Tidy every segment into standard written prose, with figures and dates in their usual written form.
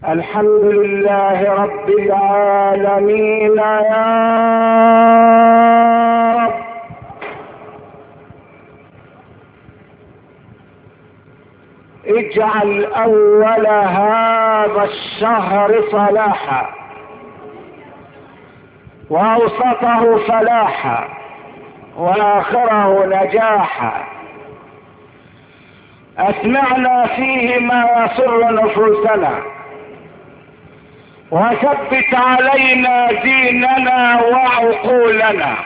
الحمد لله رب العالمين يا رب. اجعل اول هذا الشهر صلاحا واوسطه فلاحا واخره نجاحا. اسمعنا فيه ما يسر نفوسنا وثبت علينا ديننا وعقولنا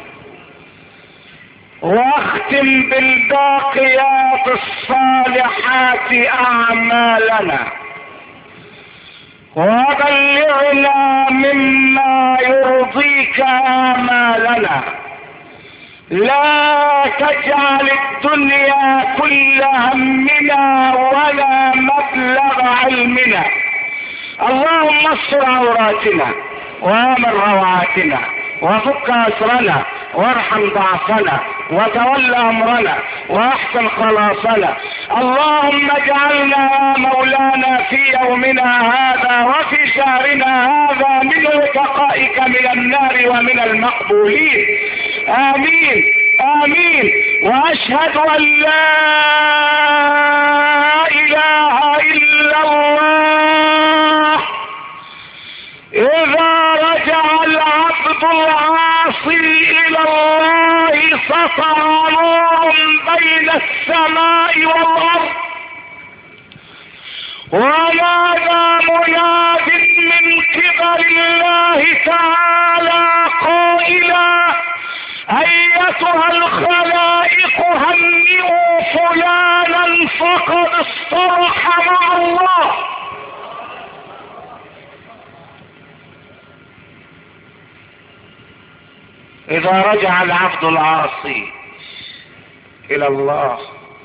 واختم بالباقيات الصالحات اعمالنا وبلغنا مما يرضيك آمالنا. لا تجعل الدنيا كل همنا ولا مبلغ علمنا. اللهم استر عوراتنا وامن روعاتنا وفك اسرنا وارحم ضعفنا وتول امرنا واحسن خلاصنا. اللهم اجعلنا يا مولانا في يومنا هذا وفي شهرنا هذا من رفقائك من النار ومن المقبولين. امين امين. واشهد ان لا اله الا الله. اذا رجع العبد العاصي الى الله سطع نور بين السماء والارض ونادى مناد من قبل الله تعالى قائلا: ايتها الخلائق هنئوا فلانا فقد اصطلح مع الله. اذا رجع العبد العاصي الى الله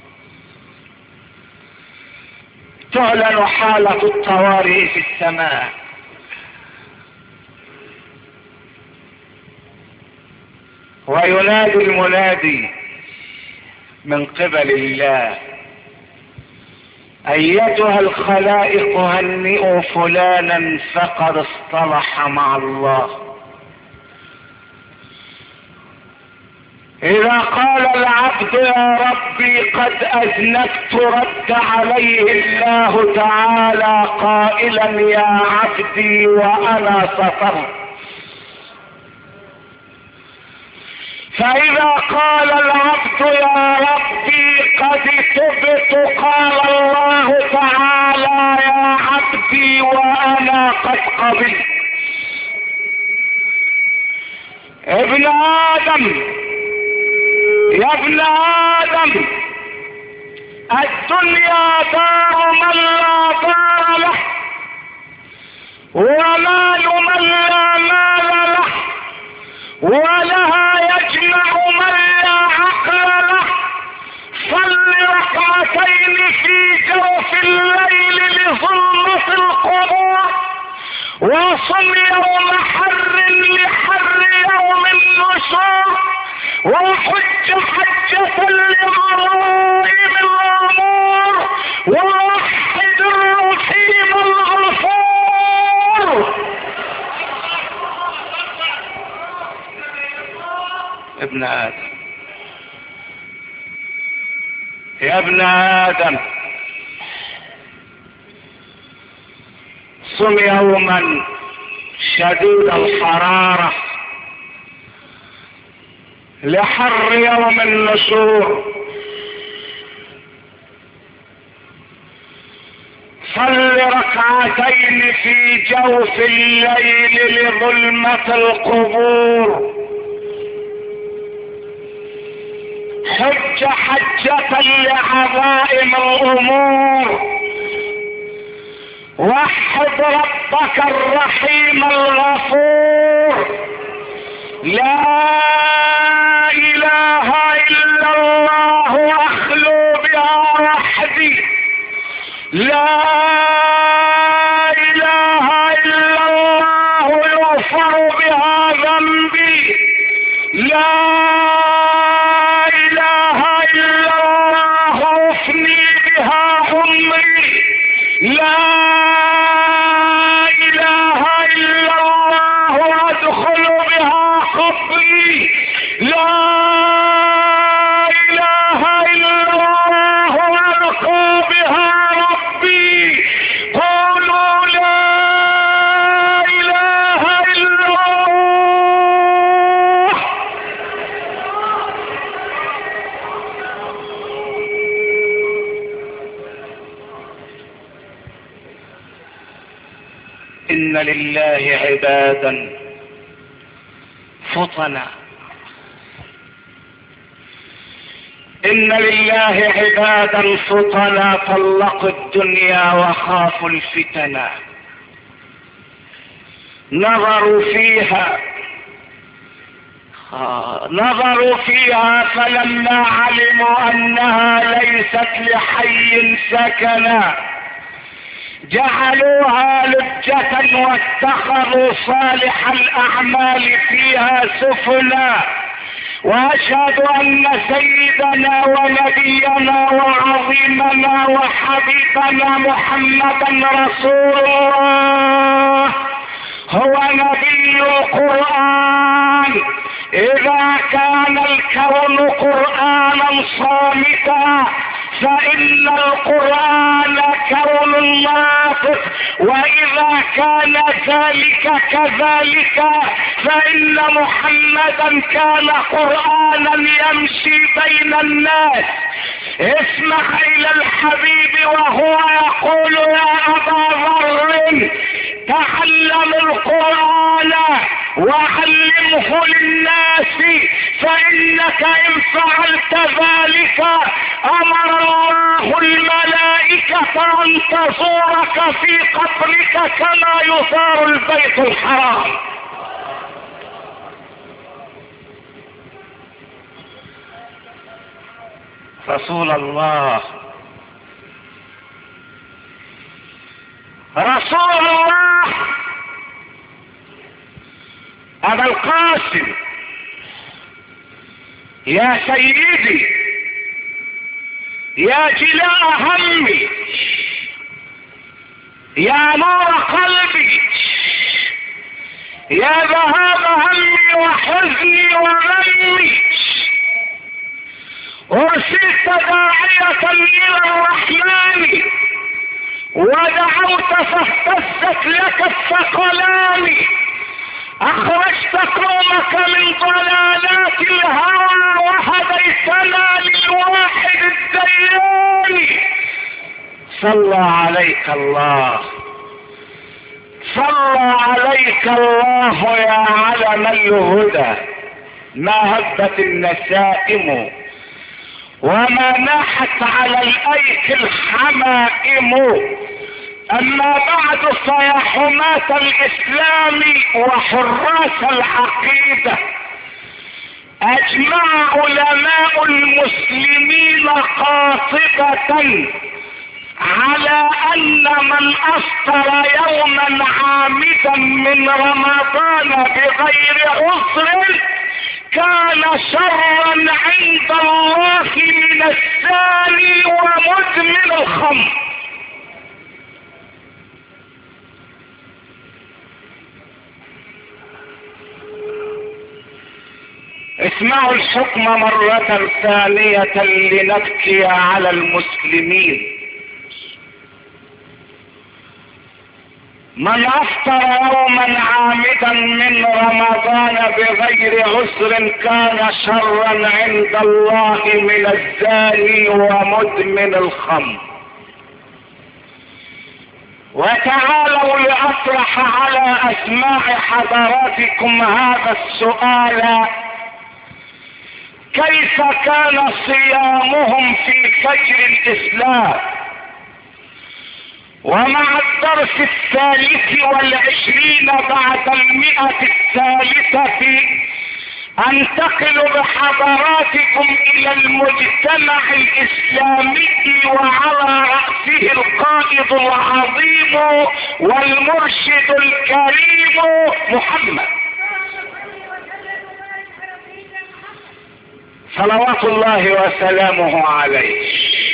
تعلن حالة الطوارئ في السماء وينادي المنادي من قبل الله: ايتها الخلائق هنئوا فلانا فقد اصطلح مع الله. اذا قال العبد: يا ربي قد اذنبت، رد عليه الله تعالى قائلا: يا عبدي وانا سترت. فاذا قال العبد: يا ربي قد تبت، قال الله تعالى: يا عبدي وانا قد قبلت. ابن ادم، يا ابن ادم، الدنيا دار من لا دار له ومال من لا مال له ولها يجمع من لا عقل له. صل ركعتين في جوف الليل لظلمة القبور وصم يوم حر لحر يوم النشور وحج حجة لغرائب الامور ووحد الرحيم الغفور. ابن ادم، يا ابن ادم، صم يوما شديد الحرارة لحر يوم النشور. صل ركعتين في جوف الليل لظلمة القبور. حج حجة لعظائم الامور. وحد ربك الرحيم الغفور. لا اله الا الله اخلو بها وحدي. لا اله الا الله يغفر بها ذنبي. لا اله الا الله افني بها عمري. لا لا اله الا الله القى بها ربي. قولوا لا اله الا الله. ان لله عبادا فطنا، إن لله عبادا فطنا طلقوا الدنيا وخافوا الفتنا. نظروا فيها فلما علموا أنها ليست لحي سكنا جعلوها لجة واتخذوا صالح الأعمال فيها سفنا. وأشهد أن سيدنا ونبينا وعظيمنا وحبيبنا محمدا رسول الله هو نبي القرآن. إذا كان الكون قرآنا صامتا فإن القرآن كون ناطق، وإذا كان ذلك كذلك فإن محمدا كان قرآنا يمشي بين الناس. اسمع إلى الحبيب وهو يقول يا أبا ذر تعلم القرآن وعلمه للناس، فإنك إن فعلت ذلك أمر الله الملائكة أن تزورك في قبرك كما يزار البيت الحرام. رسول الله رسول الله أبا القاسم يا سيدي يا جلاء همي يا نور قلبي يا ذهاب همي وحزني وغمي، أرسلت داعية إلى الرحمن ودعوت فاهتزت لك الثقلان. أخرجت قومك من ضلالات الهوى وهديتنا للواحد الديان. صلى عليك الله، صلى عليك الله يا علم الهدى. ما هبت النسائم وما ناحت على الأيك الحمائم. أما بعد فيا حماة الإسلام وحراس العقيدة، أجمع علماء المسلمين قاطبة على أن من أفطر يوما عامدا من رمضان بغير عذر كان شرا عند الله من الزاني ومدمن الخمر. اسمعوا الحكم مرة ثانية لنبكي على المسلمين. من افطر يوما عامدا من رمضان بغير عذر كان شرا عند الله من الزاني ومدمن الخمر. وتعالوا لأطرح على أسماع حضراتكم هذا السؤال: كيف كان صيامهم في فجر الإسلام؟ ومع الدرس 23 بعد 100 انتقل بحضراتكم الى المجتمع الاسلامي وعلى رأسه القائد العظيم والمرشد الكريم محمد صلوات الله وسلامه عليه.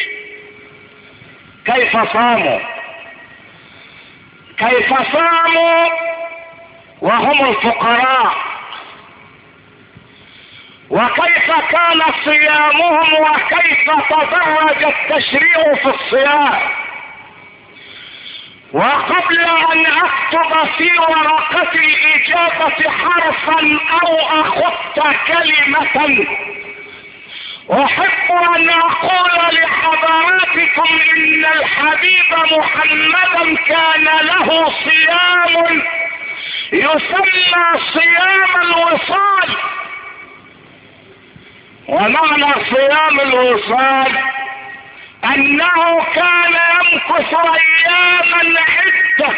كيف صاموا؟ كيف صاموا وهم الفقراء وكيف كان صيامهم وكيف تدرج التشريع في الصيام. وقبل ان اكتب في ورقة الاجابة حرفا او اخط كلمة، احب ان اقول لحضراتكم ان الحبيب محمدا كان له صيام يسمى صيام الوصال. ومعنى صيام الوصال انه كان يمكث اياما عدة،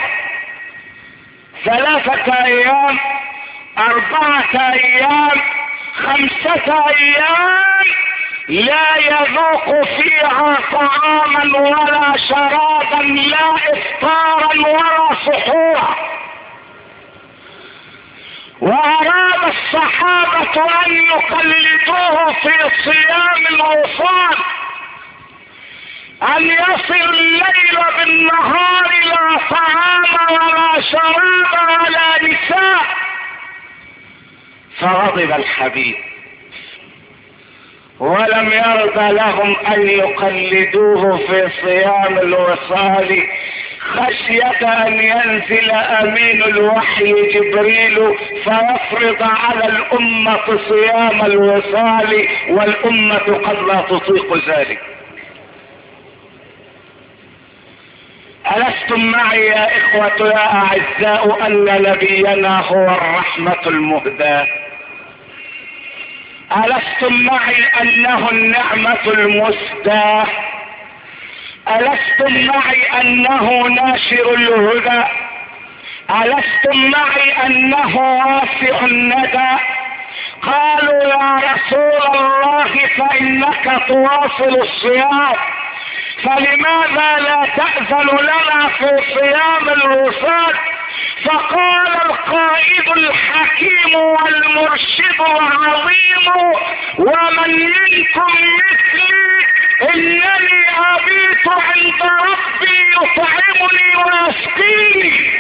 3 ايام، 4 ايام، 5 ايام، لا يذوق فيها طعاما ولا شرابا، لا افطارا ولا سحورا. واراد الصحابة ان يقلدوه في صيام الوصال، ان يصل الليل بالنهار لا طعام ولا شراب ولا نساء. فغضب الحبيب ولم يرضى لهم ان يقلدوه في صيام الوصال، خشية ان ينزل امين الوحي جبريل فيفرض على الامة صيام الوصال، والامة قد لا تطيق ذلك. ألستم معي يا إخوة يا أعزاء أن نبينا هو الرحمة المهداة؟ ألستم معي أنه النعمة المسداة؟ ألستم معي أنه ناشر الهدى؟ ألستم معي أنه واسع الندى؟ قالوا يا رسول الله فإنك تواصل الصيام، فلماذا لا تأذن لنا في صيام الوصال؟ فقال القائد الحكيم والمرشد العظيم: ومن منكم مثلي انني ابيت عند ربي يطعمني ويسقيني.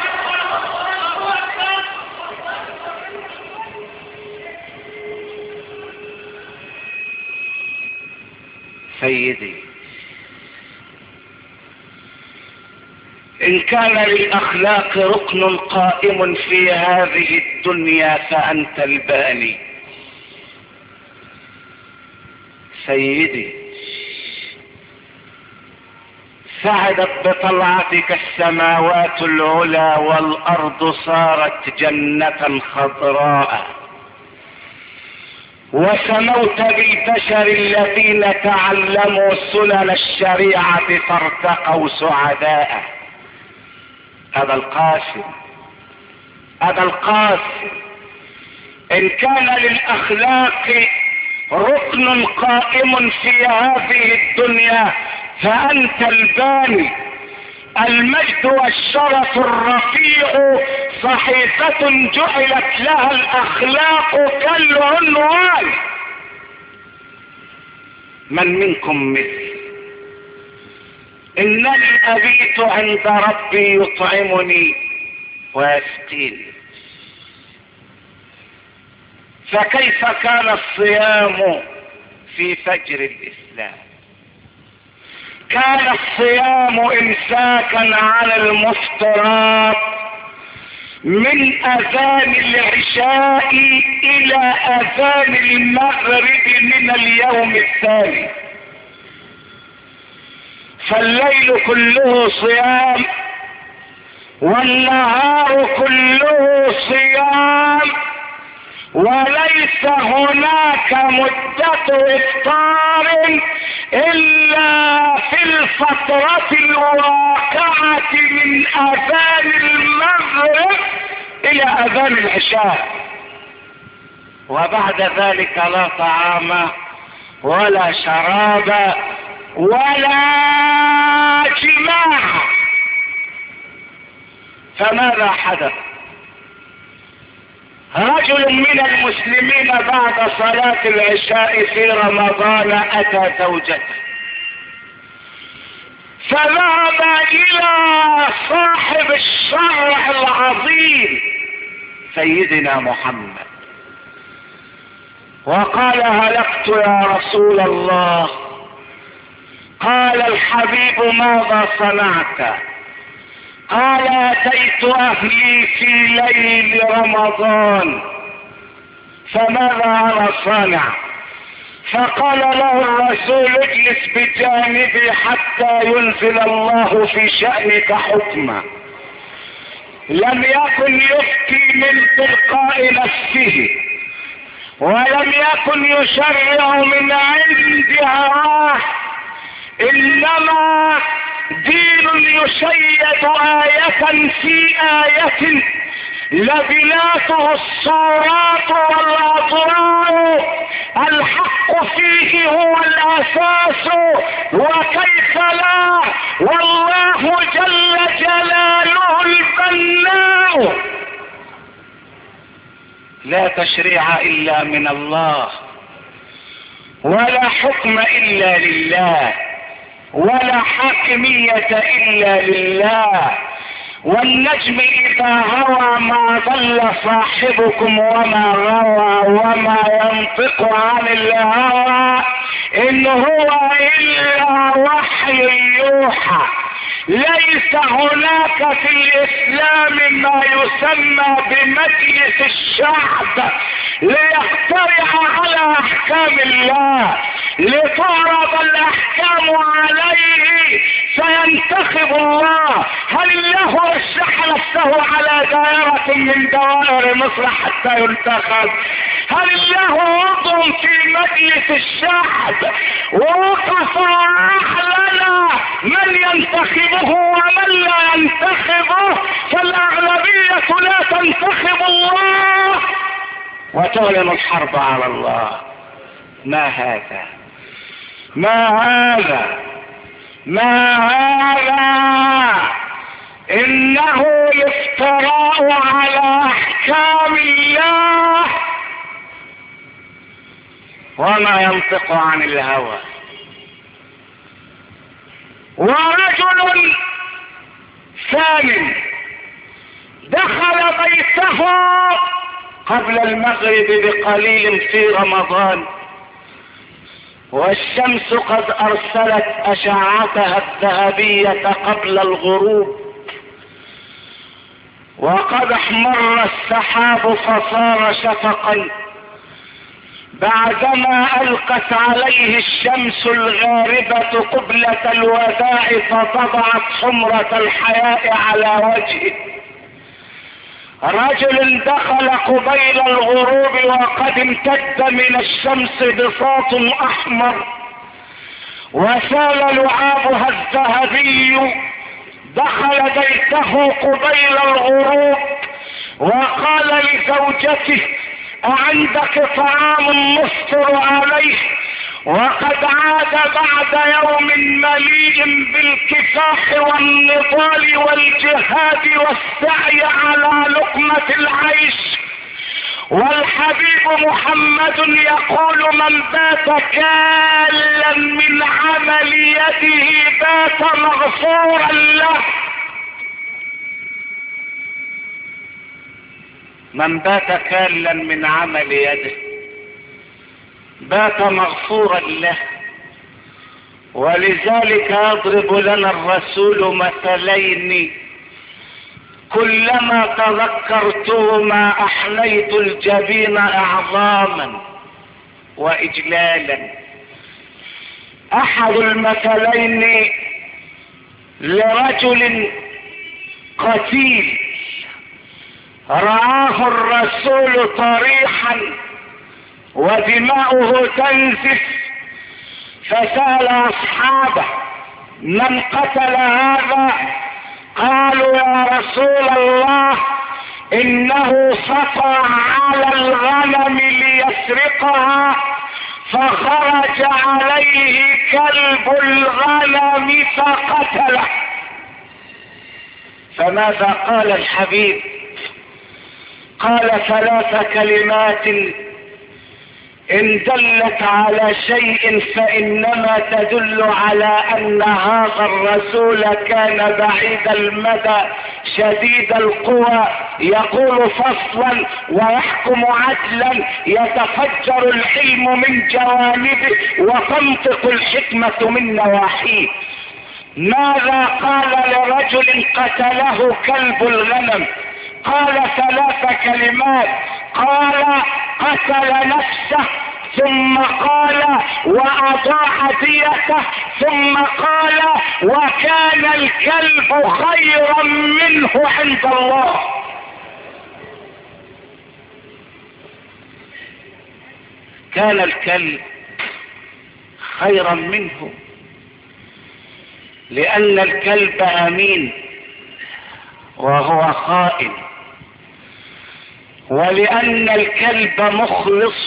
سيدي، ان كان للاخلاق ركن قائم في هذه الدنيا فانت الباني. سيدي، سعدت بطلعتك السماوات العلى والارض صارت جنة خضراء، وسموت بالبشر الذين تعلموا سنن الشريعة فارتقوا سعداء. هذا القاسم، هذا القاسم، ان كان للاخلاق ركن قائم في هذه الدنيا فانت الباني. المجد والشرف الرفيع صحيفة جعلت لها الاخلاق كالعنوان. من منكم مثل انني ابيت عند ربي يطعمني ويسقيني. فكيف كان الصيام في فجر الاسلام؟ كان الصيام امساكا عن المفطرات من اذان العشاء الى اذان المغرب من اليوم الثاني. فالليل كله صيام والنهار كله صيام، وليس هناك مدة افطار الا في الفترة الواقعة من اذان المغرب الى اذان العشاء، وبعد ذلك لا طعام ولا شراب ولا جماع. فماذا حدث؟ رجل من المسلمين بعد صلاة العشاء في رمضان اتى زوجته فذهب الى صاحب الشرع العظيم سيدنا محمد وقال هلكت يا رسول الله. قال الحبيب ماذا صنعت؟ قال اتيت اهلي في ليل رمضان فماذا انا صانع؟ فقال له الرسول اجلس بجانبي حتى ينزل الله في شأنك حكما. لم يكن يفتي من تلقاء نفسه، ولم يكن يشرع من عند هواه، انما دين يشيد آية في آية لبناته الصورات والأضرار، الحق فيه هو الأساس وكيف لا، والله جل جلاله البناء. لا تشريع إلا من الله، ولا حكم إلا لله، ولا حاكمية إلا لله. والنجم إذا هوى ما ضل صاحبكم وما غوى، وما ينطق عن الهوى إن هو إلا وحي يوحى. ليس هناك في الإسلام ما يسمى بمجلس الشعب ليخترع على أحكام الله، لتعرض الأحكام عليه فينتخب الله. هل الله رشح نفسه على دائرة من دوائر مصر حتى ينتخب؟ هل الله عضو في مجلس الشعب ووقف وأعلن من ينتخبه ومن لا ينتخبه؟ فالأغلبية لا تنتخب الله وتعلن الحرب على الله. ما هذا؟ ما هذا؟ ما هذا؟ إنه الافتراء على أحكام الله، وما ينطق عن الهوى. ورجل ثاني دخل بيته قبل المغرب بقليل في رمضان، والشمس قد أرسلت أشعتها الذهبية قبل الغروب، وقد احمر السحاب فصار شفقا بعدما ألقت عليه الشمس الغاربة قبلة الوداع فطبعت حمرة الحياء على وجهه. رجل دخل قبيل الغروب وقد امتد من الشمس بساط أحمر وسال لعابها الذهبي، دخل بيته قبيل الغروب وقال لزوجته أعندك طعام نفطر عليه؟ وقد عاد بعد يوم مليء بالكفاح والنضال والجهاد والسعي على لقمة العيش. والحبيب محمد يقول من بات كالا من عمل يده بات مغفورا له. من بات كالا من عمل يده بات مغفورا له. ولذلك يضرب لنا الرسول مثلين كلما تذكرتهما احنيت الجبين اعظاما واجلالا. احد المثلين لرجل قتيل رآه الرسول طريحا ودماؤه تنزف، فسأل أصحابه من قتل هذا؟ قالوا يا رسول الله إنه سطى على الغنم ليسرقها فخرج عليه كلب الغنم فقتله. فماذا قال الحبيب؟ قال ثلاث كلمات ان دلت على شيء فانما تدل على ان هذا الرسول كان بعيد المدى شديد القوى، يقول فصلا ويحكم عدلا، يتفجر العلم من جوانبه وتنطق الحكمة من نواحيه. ماذا قال لرجل قتله كلب الغنم؟ قال 3 كلمات، قال قتل نفسه، ثم قال واضاع ديته، ثم قال وكان الكلب خيرا منه عند الله. كان الكلب خيرا منه لان الكلب امين وهو خائن، ولان الكلب مخلص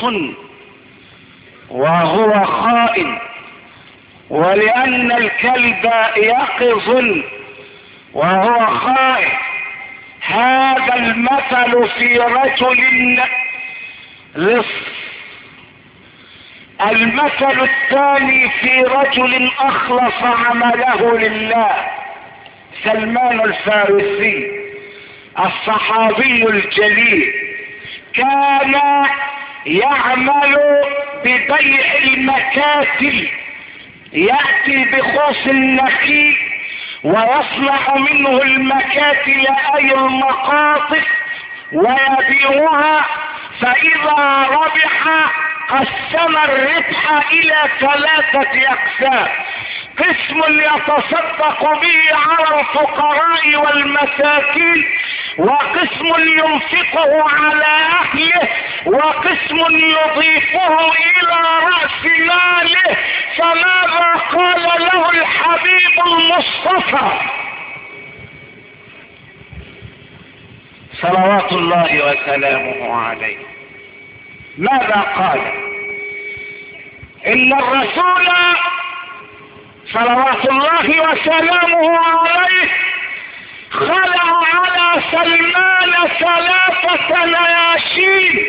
وهو خائن، ولان الكلب يقظ وهو خائن. هذا المثل في رجل لص. المثل الثاني في رجل اخلص عمله لله، سلمان الفارسي الصحابي الجليل، كان يعمل ببيع المكاتل، يأتي بخوص النخيل ويصنع منه المكاتل اي المقاطف ويبيعها، فاذا ربح قسم الربح الى 3 اقسام: قسم يتصدق به على الفقراء والمساكين، وقسم ينفقه على اهله، وقسم يضيفه الى رأس ماله. فماذا قال له الحبيب المصطفى صلوات الله وسلامه عليه؟ ماذا قال؟ ان الرسول صلوات الله وسلامه عليه خلع على سلمان 3 نياشين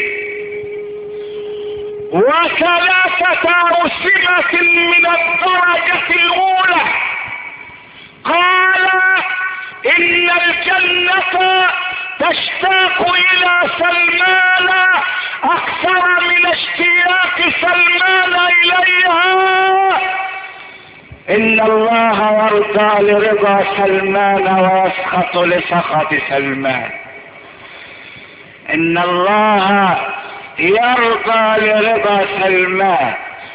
و3 أوسمة من الدرجة الأولى. قال إن الجنة تشتاق إلى سلمان أكثر من اشتياق سلمان إليها. إن الله يرضى لرضا سلمان ويسخط لسخط سلمان. إن الله يرضى لرضا سلمان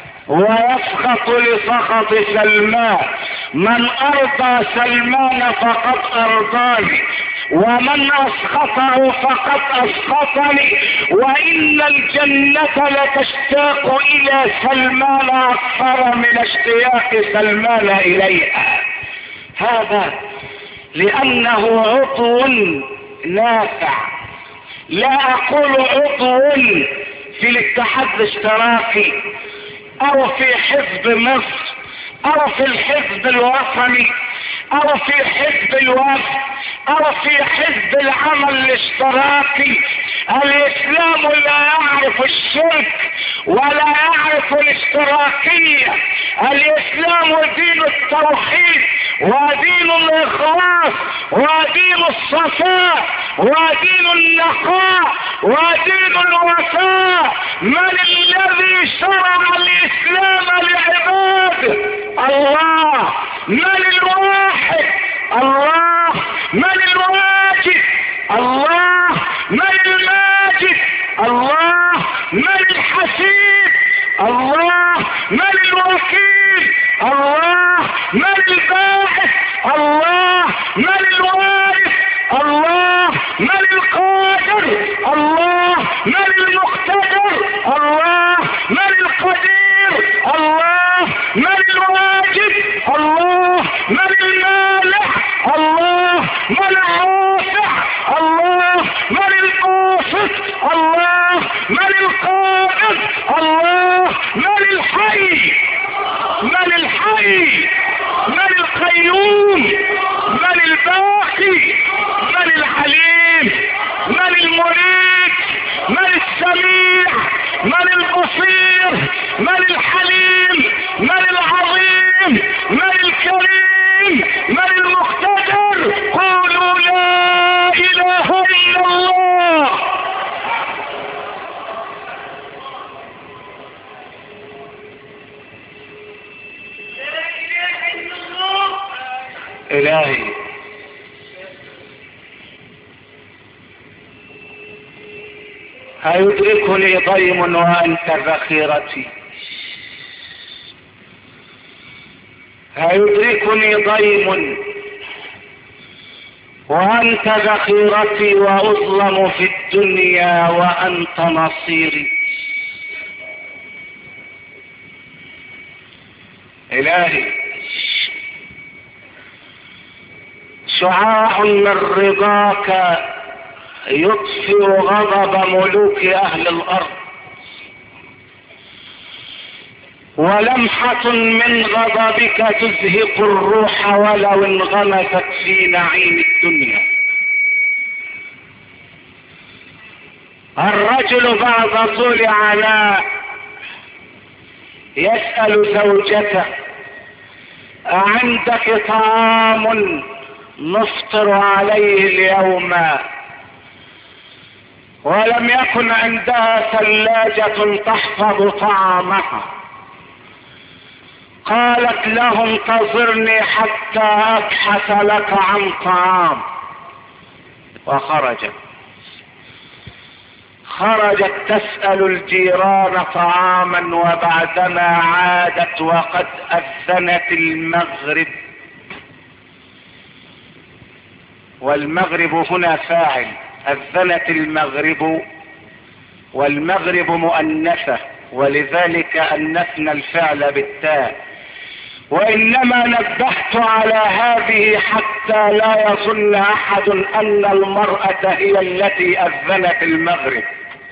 ويسخط لسخط سلمان. من أرضى سلمان فقد أرضاني، ومن أسخطه فقد أسخطني، وإن الجنة لتشتاق إلى سلمان أكثر من اشتياق سلمان إليها. هذا لأنه عضو نافع. لا أقول عضو في الاتحاد الاشتراكي أو في حزب مصر أو في الحزب الوطني أو في حزب الوفد أو في حزب العمل الاشتراكي. الإسلام لا يعرف الشرك ولا يعرف الاشتراكية. الإسلام دين التوحيد ودين الإخلاص ودين الصفاء ودين النقاء ودين الوفاء. من الذي شرع الإسلام لعباده؟ الله. من الواحد؟ الله. من الواجد؟ الله. من الماجد؟ الله. من الحسيب؟ الله. من الوكيل؟ الله. من الباعث؟ الله. من الوارث؟ الله. من القادر؟ الله. من المقتدر؟ الله. من القدير؟ الله. من الواجد؟ الله. من المالح؟ الله. من الرافع؟ الله. من الباسط؟ الله. من القائد؟ الله. من الحي؟ من الحي؟ من القيوم؟ من الباقي؟ من العليم؟ من المريد؟ من السميع؟ من البصير؟ إلهي هيدركني ضيم وأنت ذخيرتي، هيدركني ضيم وأنت ذخيرتي، وأظلم في الدنيا وأنت نصيري. إلهي شعاع من رضاك يطفئ غضب ملوك أهل الأرض، ولمحة من غضبك تزهق الروح ولو انغمست في نعيم الدنيا. الرجل بعد طول عناء يسأل زوجته: أعندك طعام نفطر عليه اليوم؟ ولم يكن عندها ثلاجة تحفظ طعامها. قالت له: انتظرني حتى أبحث لك عن طعام. وخرجت تسأل الجيران طعاما، وبعدما عادت وقد أذنت المغرب. والمغرب هنا فاعل، أذنت المغرب، والمغرب مؤنثة، ولذلك أنثنا الفعل بالتاء. وإنما نبهت على هذه حتى لا يظن أحد أن المرأة هي التي أذنت المغرب،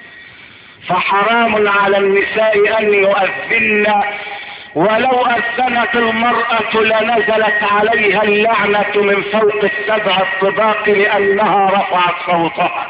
فحرام على النساء أن يؤذن، ولو أذنت المرأة لنزلت عليها اللعنة من فوق السبع الطباق لأنها رفعت صوتها.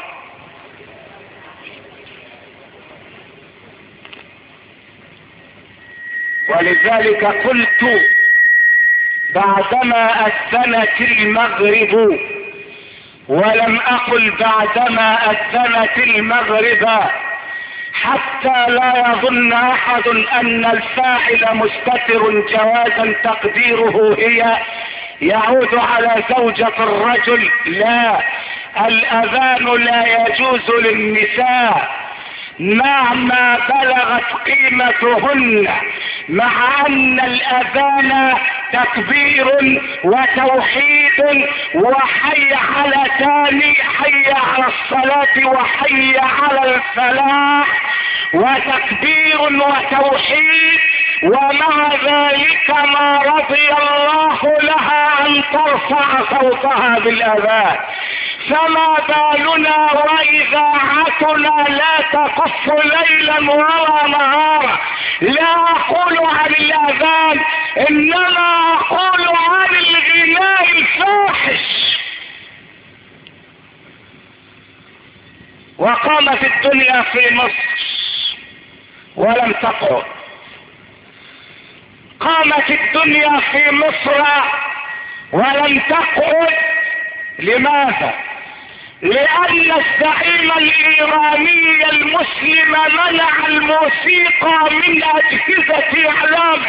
ولذلك قلت بعدما أذنت المغرب، ولم أقل بعدما أذنت المغرب، حتى لا يظن أحد أن الفاعل مستتر جوازا تقديره هي يعود على زوجة الرجل. لا، الأذان لا يجوز للنساء مهما بلغت قيمتهن، مع أن الأذان تكبير وتوحيد وحي على تاني، حي على الصلاة وحي على الفلاح، وتكبير وتوحيد، ومع ذلك ما رضي الله لها أن ترفع صوتها بالأذان. فما بالنا وإذاعتنا لا تقف ليلا ولا نهارا. لا أقول عن الأذان، إنما أقول عن الغناء الفاحش. وقامت الدنيا في مصر ولم تقعد. قامت الدنيا في مصر ولم تقعد. لماذا؟ لأن الزعيم الإيراني المسلم منع الموسيقى من أجهزة إعلامه.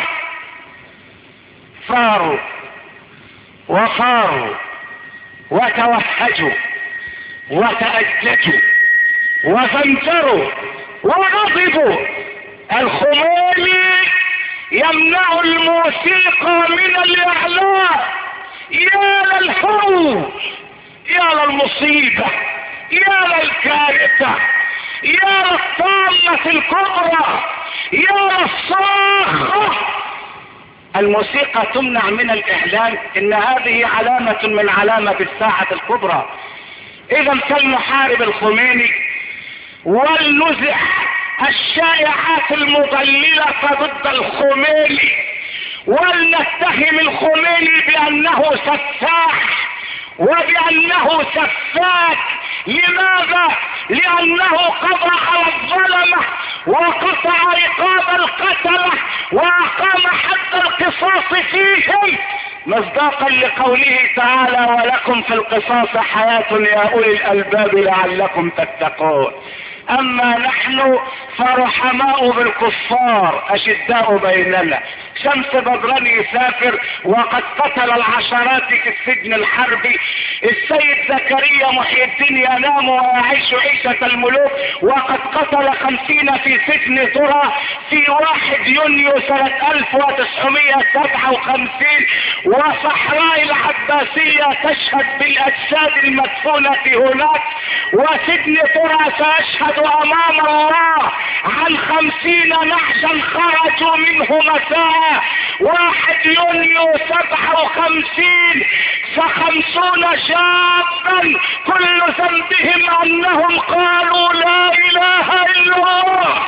صاروا وصاروا وتوهجوا وتأججوا وزمجروا وغضبوا. الخميني يمنع الموسيقى من الإعلام. يا للهول، يا للمصيبة، يا للكارثة، يا للطامة الكبرى، يا للصاخة. الموسيقى تمنع من الإعلان؟ إن هذه علامة من علامة الساعة الكبرى. إذا فلنحارب الخميني ولنزع الشائعات المضللة ضد الخميني، ولنتهم الخميني بأنه سفاح وبأنه سفاك. لماذا؟ لأنه قضى على الظلمة وقطع رقاب القتلة وأقام حد القصاص فيهم، مصداقا لقوله تعالى: ولكم في القصاص حياة يا أولي الألباب لعلكم تتقون. اما نحن فرحماء بالكفار اشداء بيننا. شمس بدران يسافر وقد قتل العشرات في السجن الحربي. السيد زكريا محي الدين ينام ويعيش عيشة الملوك وقد قتل 50 في سجن ذرة في 1 يونيو سنة 1957. وصحراء العباسية تشهد بالاجساد المدفونة هناك، وسجن ذرة سيشهد امام الله عن 50 نعشا خرجوا منه مساء 1 يونيو 57. ف50 شابا كل ذنبهم انهم قالوا لا اله الا الله.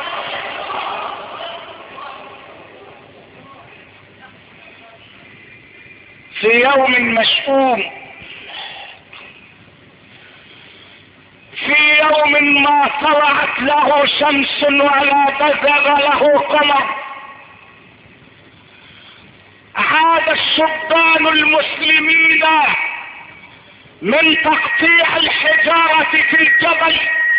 في يوم مشؤوم، في يوم ما طلعت له شمس ولا بزغ له قمر، عاد الشبان المسلمين من تقطيع الحجارة في الجبل،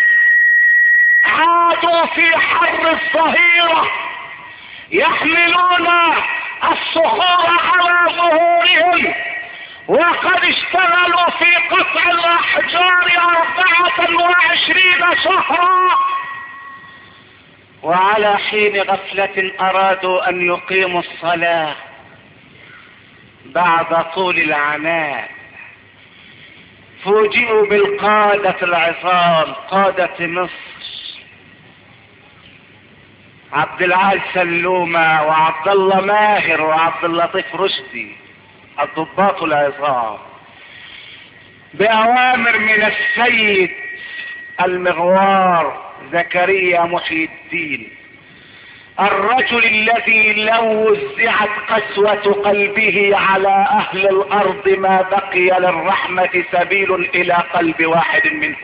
عادوا في حر الظهيرة يحملون الصخور على ظهورهم، وقد اشتغلوا في قطع الاحجار 24 شهرا، وعلى حين غفلة ارادوا ان يقيموا الصلاة بعد طول العناء فوجئوا بالقادة العظام، قادة مصر عبد العال سلومة وعبد الله ماهر وعبد اللطيف رشدي، الضباط العظام، بأوامر من السيد المغوار زكريا محي الدين، الرجل الذي لو وزعت قسوة قلبه على اهل الارض ما بقي للرحمة سبيل الى قلب واحد منهم.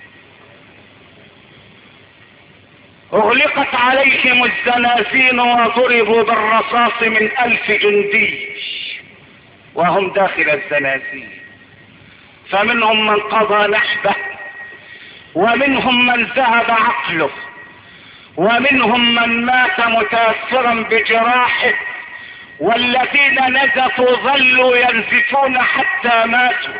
اغلقت عليهم الزنازين وضربوا بالرصاص من 1000 جندي وهم داخل الزنازين، فمنهم من قضى نحبه، ومنهم من ذهب عقله، ومنهم من مات متاثرا بجراحه، والذين نزفوا ظلوا ينزفون حتى ماتوا.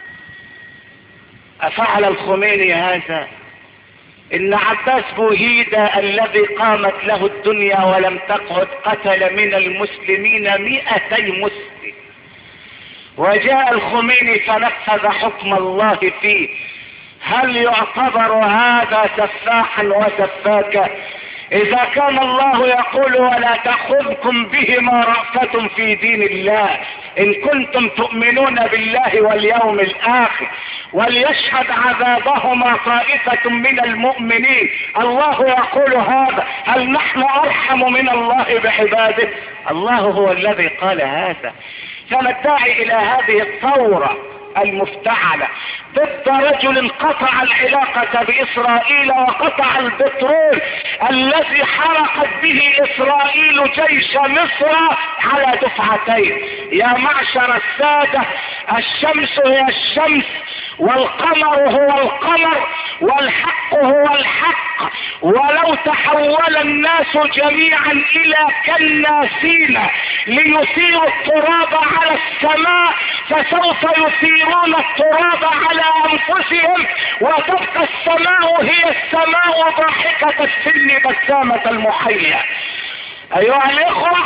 افعل الخميني هذا؟ ان عباس بوهيدة الذي قامت له الدنيا ولم تقعد قتل من المسلمين 200 مسلم، وجاء الخميني فنفذ حكم الله فيه. هل يعتبر هذا سفاحا وسفاكا؟ اذا كان الله يقول ولا تأخذكم بهما رأفة في دين الله ان كنتم تؤمنون بالله واليوم الاخر، وليشهد عذابهما طائفة من المؤمنين، الله يقول هذا، هل نحن ارحم من الله بعباده؟ الله هو الذي قال هذا. فندعي الى هذه الثورة المفتعلة ضد رجل قطع العلاقة بإسرائيل وقطع البترول الذي حرقت به إسرائيل جيش مصر على دفعتين. يا معشر السادة، الشمس هي الشمس، والقمر هو القمر، والحق هو الحق. ولو تحول الناس جميعا الى كالناسين ليثيروا التراب على السماء فسوف يثيرون التراب على انفسهم، وتبقى السماء هي السماء ضاحكة السن بسامة المحيا. ايها الاخوة،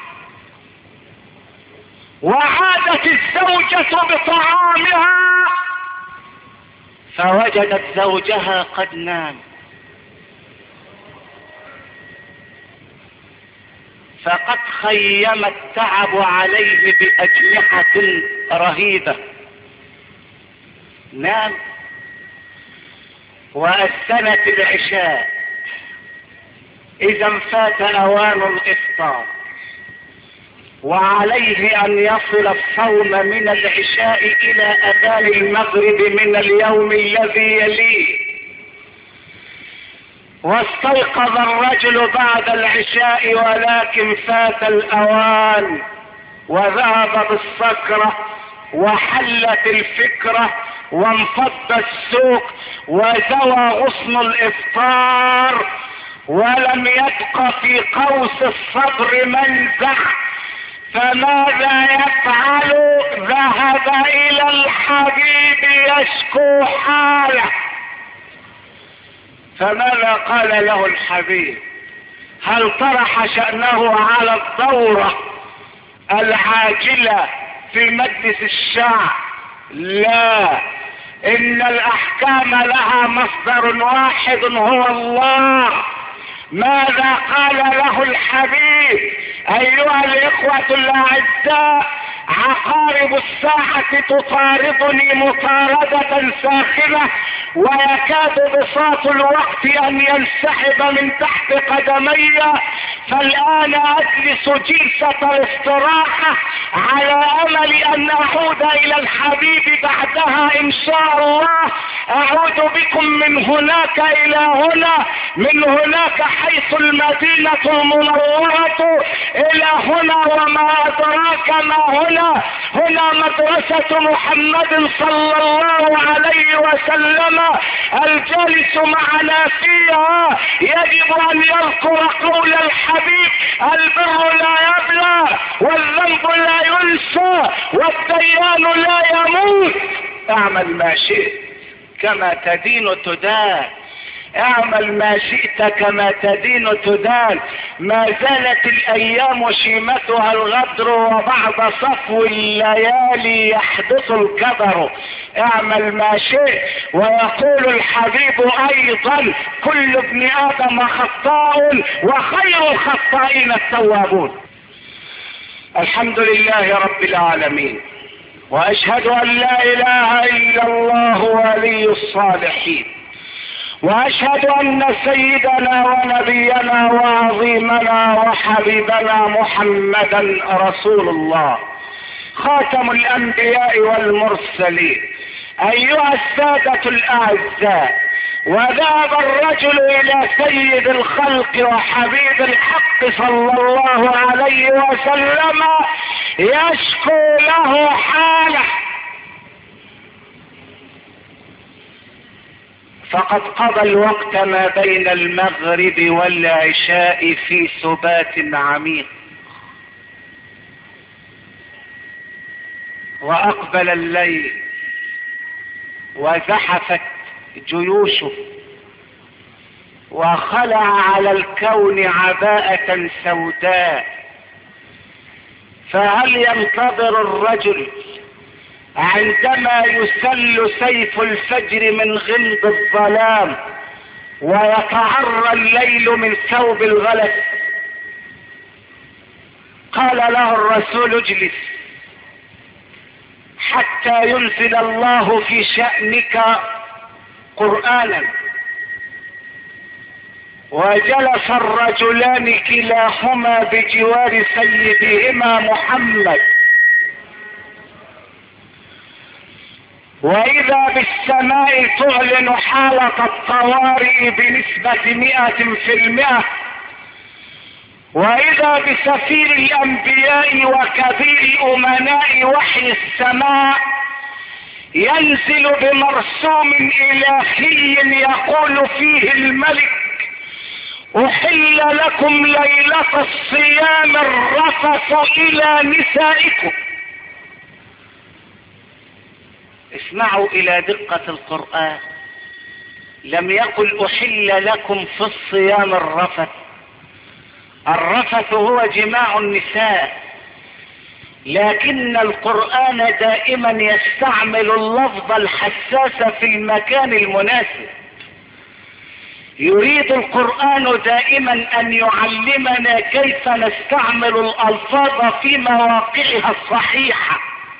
وعادت الزوجة بطعامها فوجدت زوجها قد نام، فقد خيم التعب عليه بأجنحة رهيبة. نام وأذنت العشاء، إذا فات أوان الإفطار، وعليه أن يصل الصوم من العشاء إلى أذان المغرب من اليوم الذي يليه. واستيقظ الرجل بعد العشاء ولكن فات الأوان، وذهب بالسكرة وحلت الفكرة وانفض السوق وزوى غصن الافطار ولم يبق في قوس الصبر منزع، فماذا يفعل؟ ذهب الى الحبيب يشكو حاله. فماذا قال له الحبيب؟ هل طرح شأنه على الدورة العاجلة في مجلس الشعب؟ لا، ان الاحكام لها مصدر واحد هو الله. ماذا قال له الحبيب؟ ايها الاخوة الاعزاء، عقارب الساعة تطاردني مطاردة ساخنة، ويكاد بساط الوقت ان ينسحب من تحت قدمي، فالان اجلس جلسة الاستراحة على امل ان اعود الى الحبيب بعدها ان شاء الله. اعود بكم من هناك الى هنا، من هناك حيث المدينة المنورة الى هنا، وما ادراك ما هنا. هنا مدرسة محمد صلى الله عليه وسلم، الجالس معنا فيها يجب ان يذكر قول الحبيب: البر لا يبلى، والذنب لا ينسى، والديان لا يموت. اعمل ما شئت كما تدين تدان، اعمل ما شئت كما تدين تدان. ما زالت الايام شيمتها الغدر، وبعد صفو الليالي يحدث الكدر. اعمل ما شئت. ويقول الحبيب ايضا: كل ابن ادم خطاء، وخير الخطائين التوابون. الحمد لله رب العالمين، واشهد ان لا اله الا الله ولي الصالحين، واشهد ان سيدنا ونبينا وعظيمنا وحبيبنا محمدا رسول الله، خاتم الانبياء والمرسلين. ايها السادة الاعزاء، وذهب الرجل الى سيد الخلق وحبيب الحق صلى الله عليه وسلم يشكو له حاله، فقد قضى الوقت ما بين المغرب والعشاء في سبات عميق، واقبل الليل وزحفت جيوشه، وخلع على الكون عباءة سوداء. فهل ينتظر الرجل عندما يسل سيف الفجر من غمض الظلام ويتعرى الليل من ثوب الغلس؟ قال له الرسول: اجلس حتى ينزل الله في شأنك قرآنا. وجلس الرجلان كلاهما بجوار سيدهما محمد، واذا بالسماء تعلن حالة الطوارئ بنسبة 100%، واذا بسفير الانبياء وكبير امناء وحي السماء ينزل بمرسوم الهي يقول فيه الملك: احل لكم ليلة الصيام الرفث الى نسائكم. اسمعوا الى دقة القرآن، لم يقل احل لكم في الصيام الرفث. الرفث هو جماع النساء، لكن القرآن دائما يستعمل اللفظ الحساس في المكان المناسب. يريد القرآن دائما ان يعلمنا كيف نستعمل الالفاظ في مواقعها الصحيحة.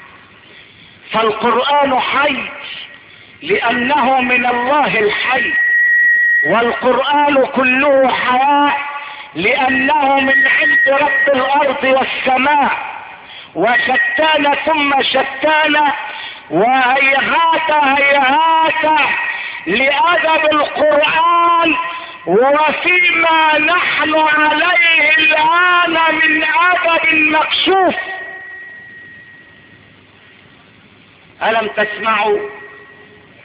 فالقرآن حي لانه من الله الحي، والقرآن كله حياة لانه من عند رب الارض والسماء، وشتان ثم شتان، وهيهات هيهات لأدب القرآن وفيما نحن عليه الآن من أدب مكشوف. ألم تسمعوا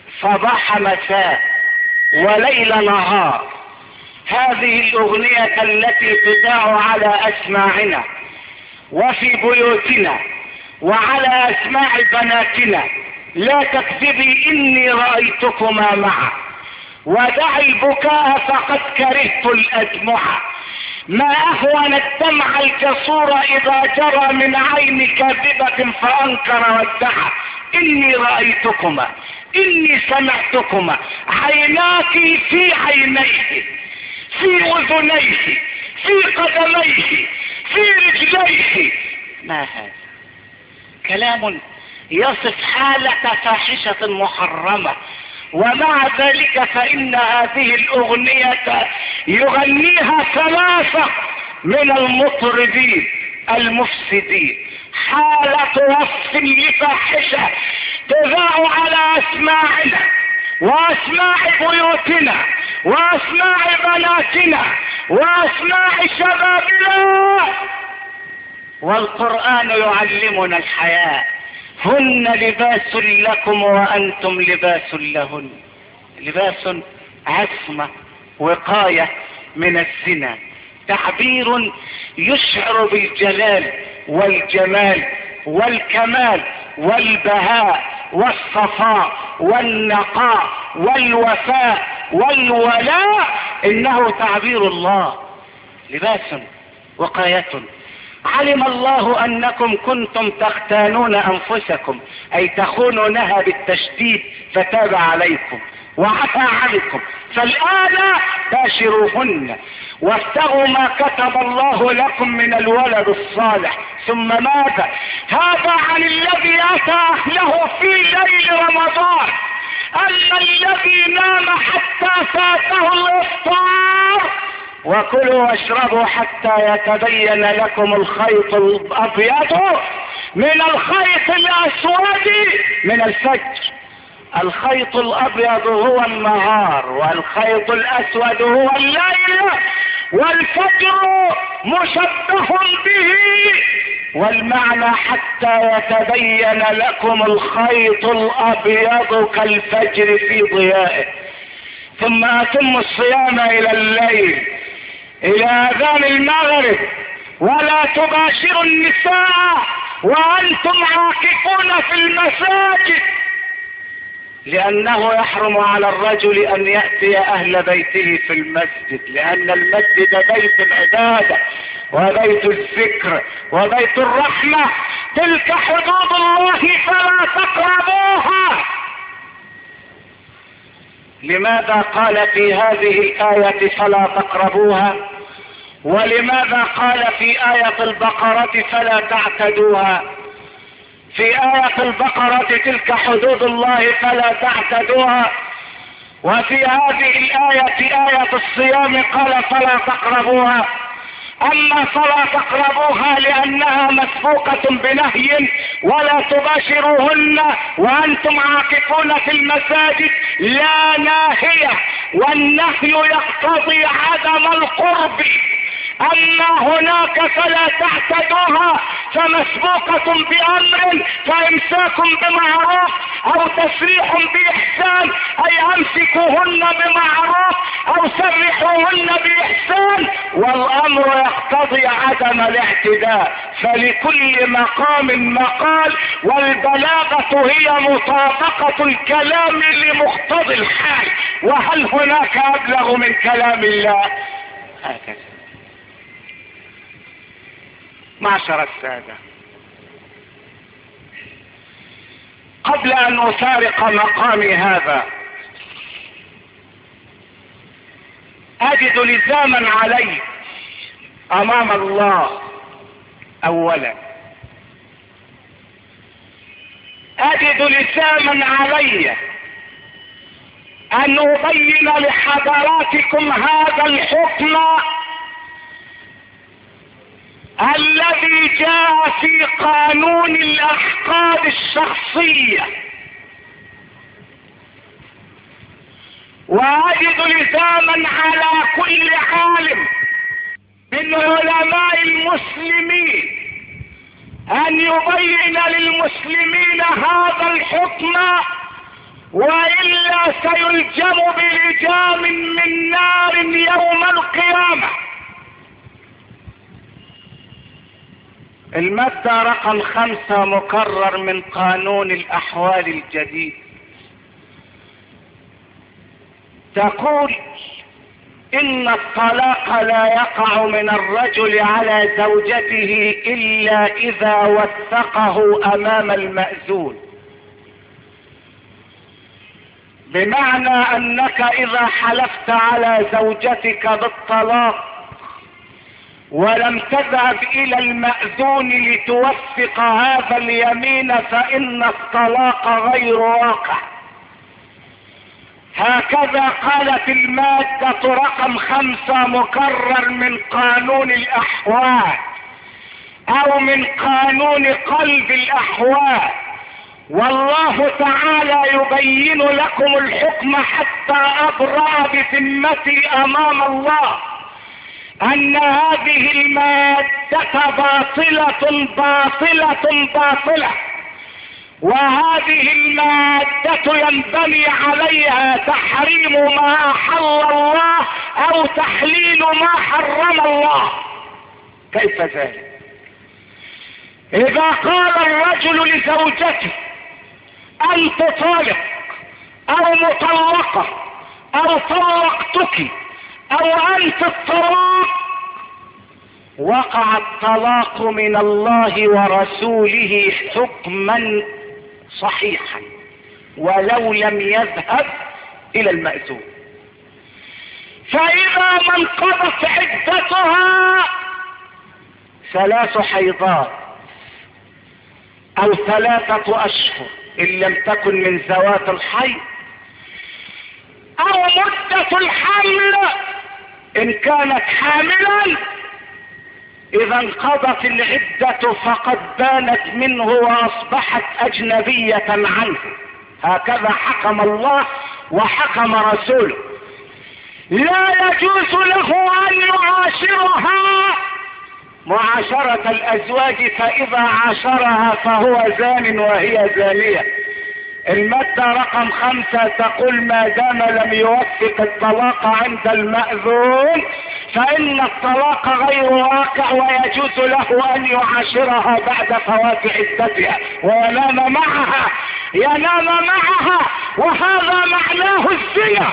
صباح مساء وليل نهار. هذه الأغنية التي تذاع على أسماعنا وفي بيوتنا وعلى أسماع بناتنا، لا تكذبي إني رأيتكما معا، ودعي البكاء فقد كرهت الأدمع، ما أهون الدمع الجسور إذا جرى من عين كاذبة فأنكر وادعى. إني رأيتكما، إني سمعتكما، عيناك في عينيه، في أذنيه، في قدميه، في رجليه. ما هذا؟ كلام يصف حالة فاحشة محرمة، ومع ذلك فإن هذه الأغنية يغنيها ثلاثة من المطربين المفسدين. حالة وصف لفاحشة تذاع على أسماعنا وأسماع بيوتنا وأسماع بناتنا وأسماع شبابنا، والقرآن يعلمنا الحياء. هن لباس لكم وأنتم لباس لهن. لباس عصمة، وقاية من الزنا، تعبير يشعر بالجلال والجمال والكمال والبهاء والصفاء والنقاء والوفاء والولاء. إنه تعبير الله، لباس وقاية. علم الله أنكم كنتم تختانون أنفسكم، أي تخونونها بالتشديد، فتاب عليكم وعفى عنكم، فالآن باشروهن وابتغوا ما كتب الله لكم من الولد الصالح. ثم ماذا؟ هذا عن الذي أتى أهله في ليل رمضان. أما الذي نام حتى فاته الإفطار، وكلوا واشربوا حتى يتبين لكم الخيط الأبيض من الخيط الأسود من الفجر. الخيط الأبيض هو النهار، والخيط الأسود هو الليل، والفجر مشبه به، والمعنى حتى يتبين لكم الخيط الأبيض كالفجر في ضيائه. ثم أتموا الصيام إلى الليل، إلى أذان المغرب، ولا تباشروا النساء وأنتم عاكفون في المساجد، لأنه يحرم على الرجل أن يأتي أهل بيته في المسجد، لأن المسجد بيت العبادة وبيت الذكر وبيت الرحمة. تلك حدود الله فلا تقربوها. لماذا قال في هذه الآية فلا تقربوها؟ ولماذا قال في آية البقرة فلا تعتدوها؟ في آية البقرة تلك حدود الله فلا تعتدوها، وفي هذه الآية آية الصيام قال فلا تقربوها. أما فلا تقربوها لأنها مسبوقة بنهي ولا تباشروهن وأنتم عاكفون في المساجد، لا ناهية، والنهي يقتضي عدم القرب. أما هناك فلا تعتدوها فمسبوقة بأمر، فإمساك بمعروف أو تسريح بإحسان، أي أمسكوهن بمعروف أو سرحوهن بإحسان، والأمر يقتضي عدم الاعتداء. فلكل مقام مقال، والبلاغة هي مطابقة الكلام لمقتضي الحال، وهل هناك أبلغ من كلام الله؟ هكذا. معشر السادة، قبل أن أفارق مقامي هذا أجد لزاما علي أمام الله. أولا أجد لزاما علي أن أبين لحضراتكم هذا الحكم الذي جاء في قانون الأحقاد الشخصية، وأجد لزاما على كل عالم من علماء المسلمين أن يبين للمسلمين هذا الحكم وإلا سيلجم بلجام من نار يوم القيامة. المادة رقم 5 مكرر من قانون الأحوال الجديد، تقول إن الطلاق لا يقع من الرجل على زوجته إلا إذا وثقه أمام المأذون، بمعنى أنك إذا حلفت على زوجتك بالطلاق ولم تذهب إلى المأذون لتوثق هذا اليمين فإن الطلاق غير واقع. هكذا قالت المادة رقم 5 مكرر من قانون الأحوال أو من قانون قلب الأحوال. والله تعالى يبين لكم الحكم حتى أبرأ بذمتي أمام الله أن هذه المادة باطلة باطلة باطلة، وهذه المادة ينبني عليها تحريم ما أحل الله أو تحليل ما حرم الله. كيف ذلك؟ إذا قال الرجل لزوجته أنت طالق أو مطلقة أو طلقتك أو أنت الطلاق، وقع الطلاق من الله ورسوله حكما صحيحا ولو لم يذهب إلى المأذون. فإذا ما انقضت عدتها 3 حيضات أو 3 أشهر إن لم تكن من ذوات الحيض، أو مدة الحمل إن كانت حاملا، إذا انقضت العدة فقد بانت منه وأصبحت أجنبية عنه. هكذا حكم الله وحكم رسوله. لا يجوز له أن يعاشرها معاشرة الأزواج، فإذا عاشرها فهو زان وهي زانية. المادة رقم 5 تقول ما دام لم يوثق الطلاق عند المأذون فإن الطلاق غير واقع، ويجوز له أن يعاشرها بعد فوات عدتها وينام معها، وهذا معناه الزنا.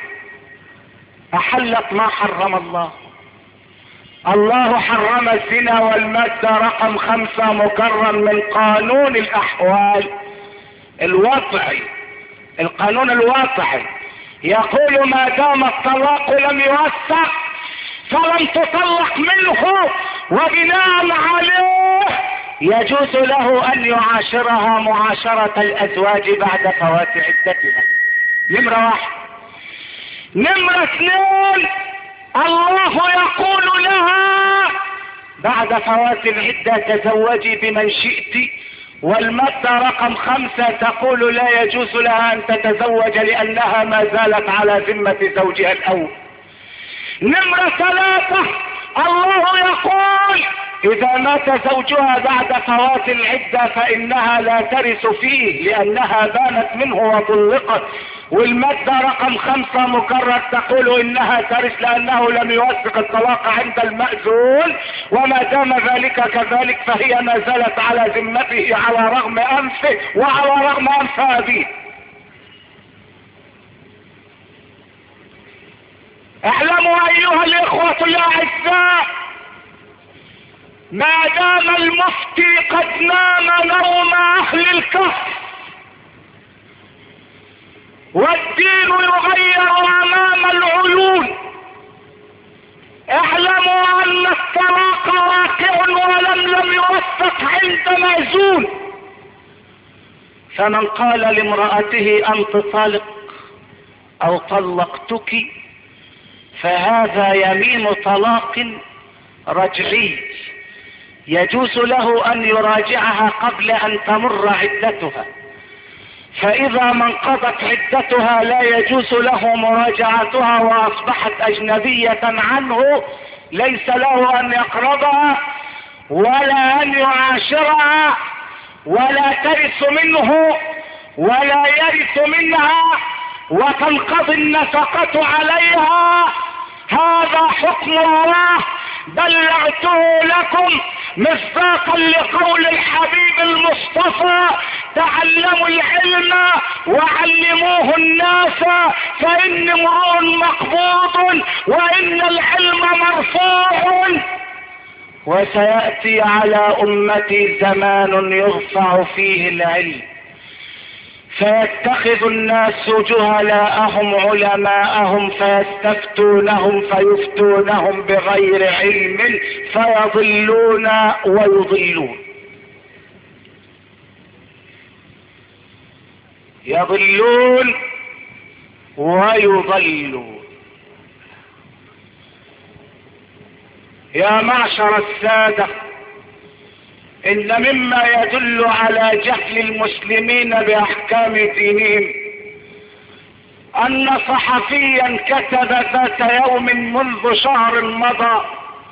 أحلت ما حرم الله. الله حرم الزنا، والمادة رقم 5 مكرر من قانون الأحوال الوضعي. القانون الوضعي يقول ما دام الطلاق لم يوثق فلم تطلق منه، وبناء عليه يجوز له أن يعاشرها معاشرة الأزواج بعد فوات عدتها. نمرة 1. نمرة 2، الله يقول لها بعد فوات العدة تزوجي بمن شئت، والمادة رقم 5 تقول لا يجوز لها أن تتزوج لأنها ما زالت على ذمة زوجها الأول. نمرة 3، الله يقول إذا مات زوجها بعد فوات العدة فإنها لا ترث فيه لأنها بانت منه وطلقت، والمادة رقم 5 مكرر تقول إنها ترث لأنه لم يوثق الطلاق عند المأذون، وما دام ذلك كذلك فهي ما زالت على ذمته على رغم أنفه وعلى رغم أنف أبيه. اعلموا أيها الإخوة الأعزاء، ما دام المفتي قد نام نوم أهل الكهف والدين يغير أمام العيون، اعلموا أن الطلاق واقع ولم يوثق عند مأذون. فمن قال لامرأته أنت طالق أو طلقتك فهذا يمين طلاق رجعي، يجوز له أن يراجعها قبل أن تمر عدتها، فإذا ما انقضت عدتها لا يجوز له مراجعتها وأصبحت أجنبية عنه، ليس له أن يقربها ولا أن يعاشرها ولا ترث منه ولا يرث منها وتنقضي النفقة عليها. هذا حكم الله بلغته لكم مصداقا لقول الحبيب المصطفى: تعلموا العلم وعلموه الناس فإن امرؤ مقبوض وإن العلم مرفوع. وسيأتي على أمتي زمان يرفع فيه العلم فيتخذ الناس جهلاءهم علماءهم فيستفتونهم فيفتونهم بغير علم فيضلون ويضلون. يضلون ويضلون. يا معشر السادة، إن مما يدل على جهل المسلمين بأحكام دينهم أن صحفيا كتب ذات يوم منذ شهر مضى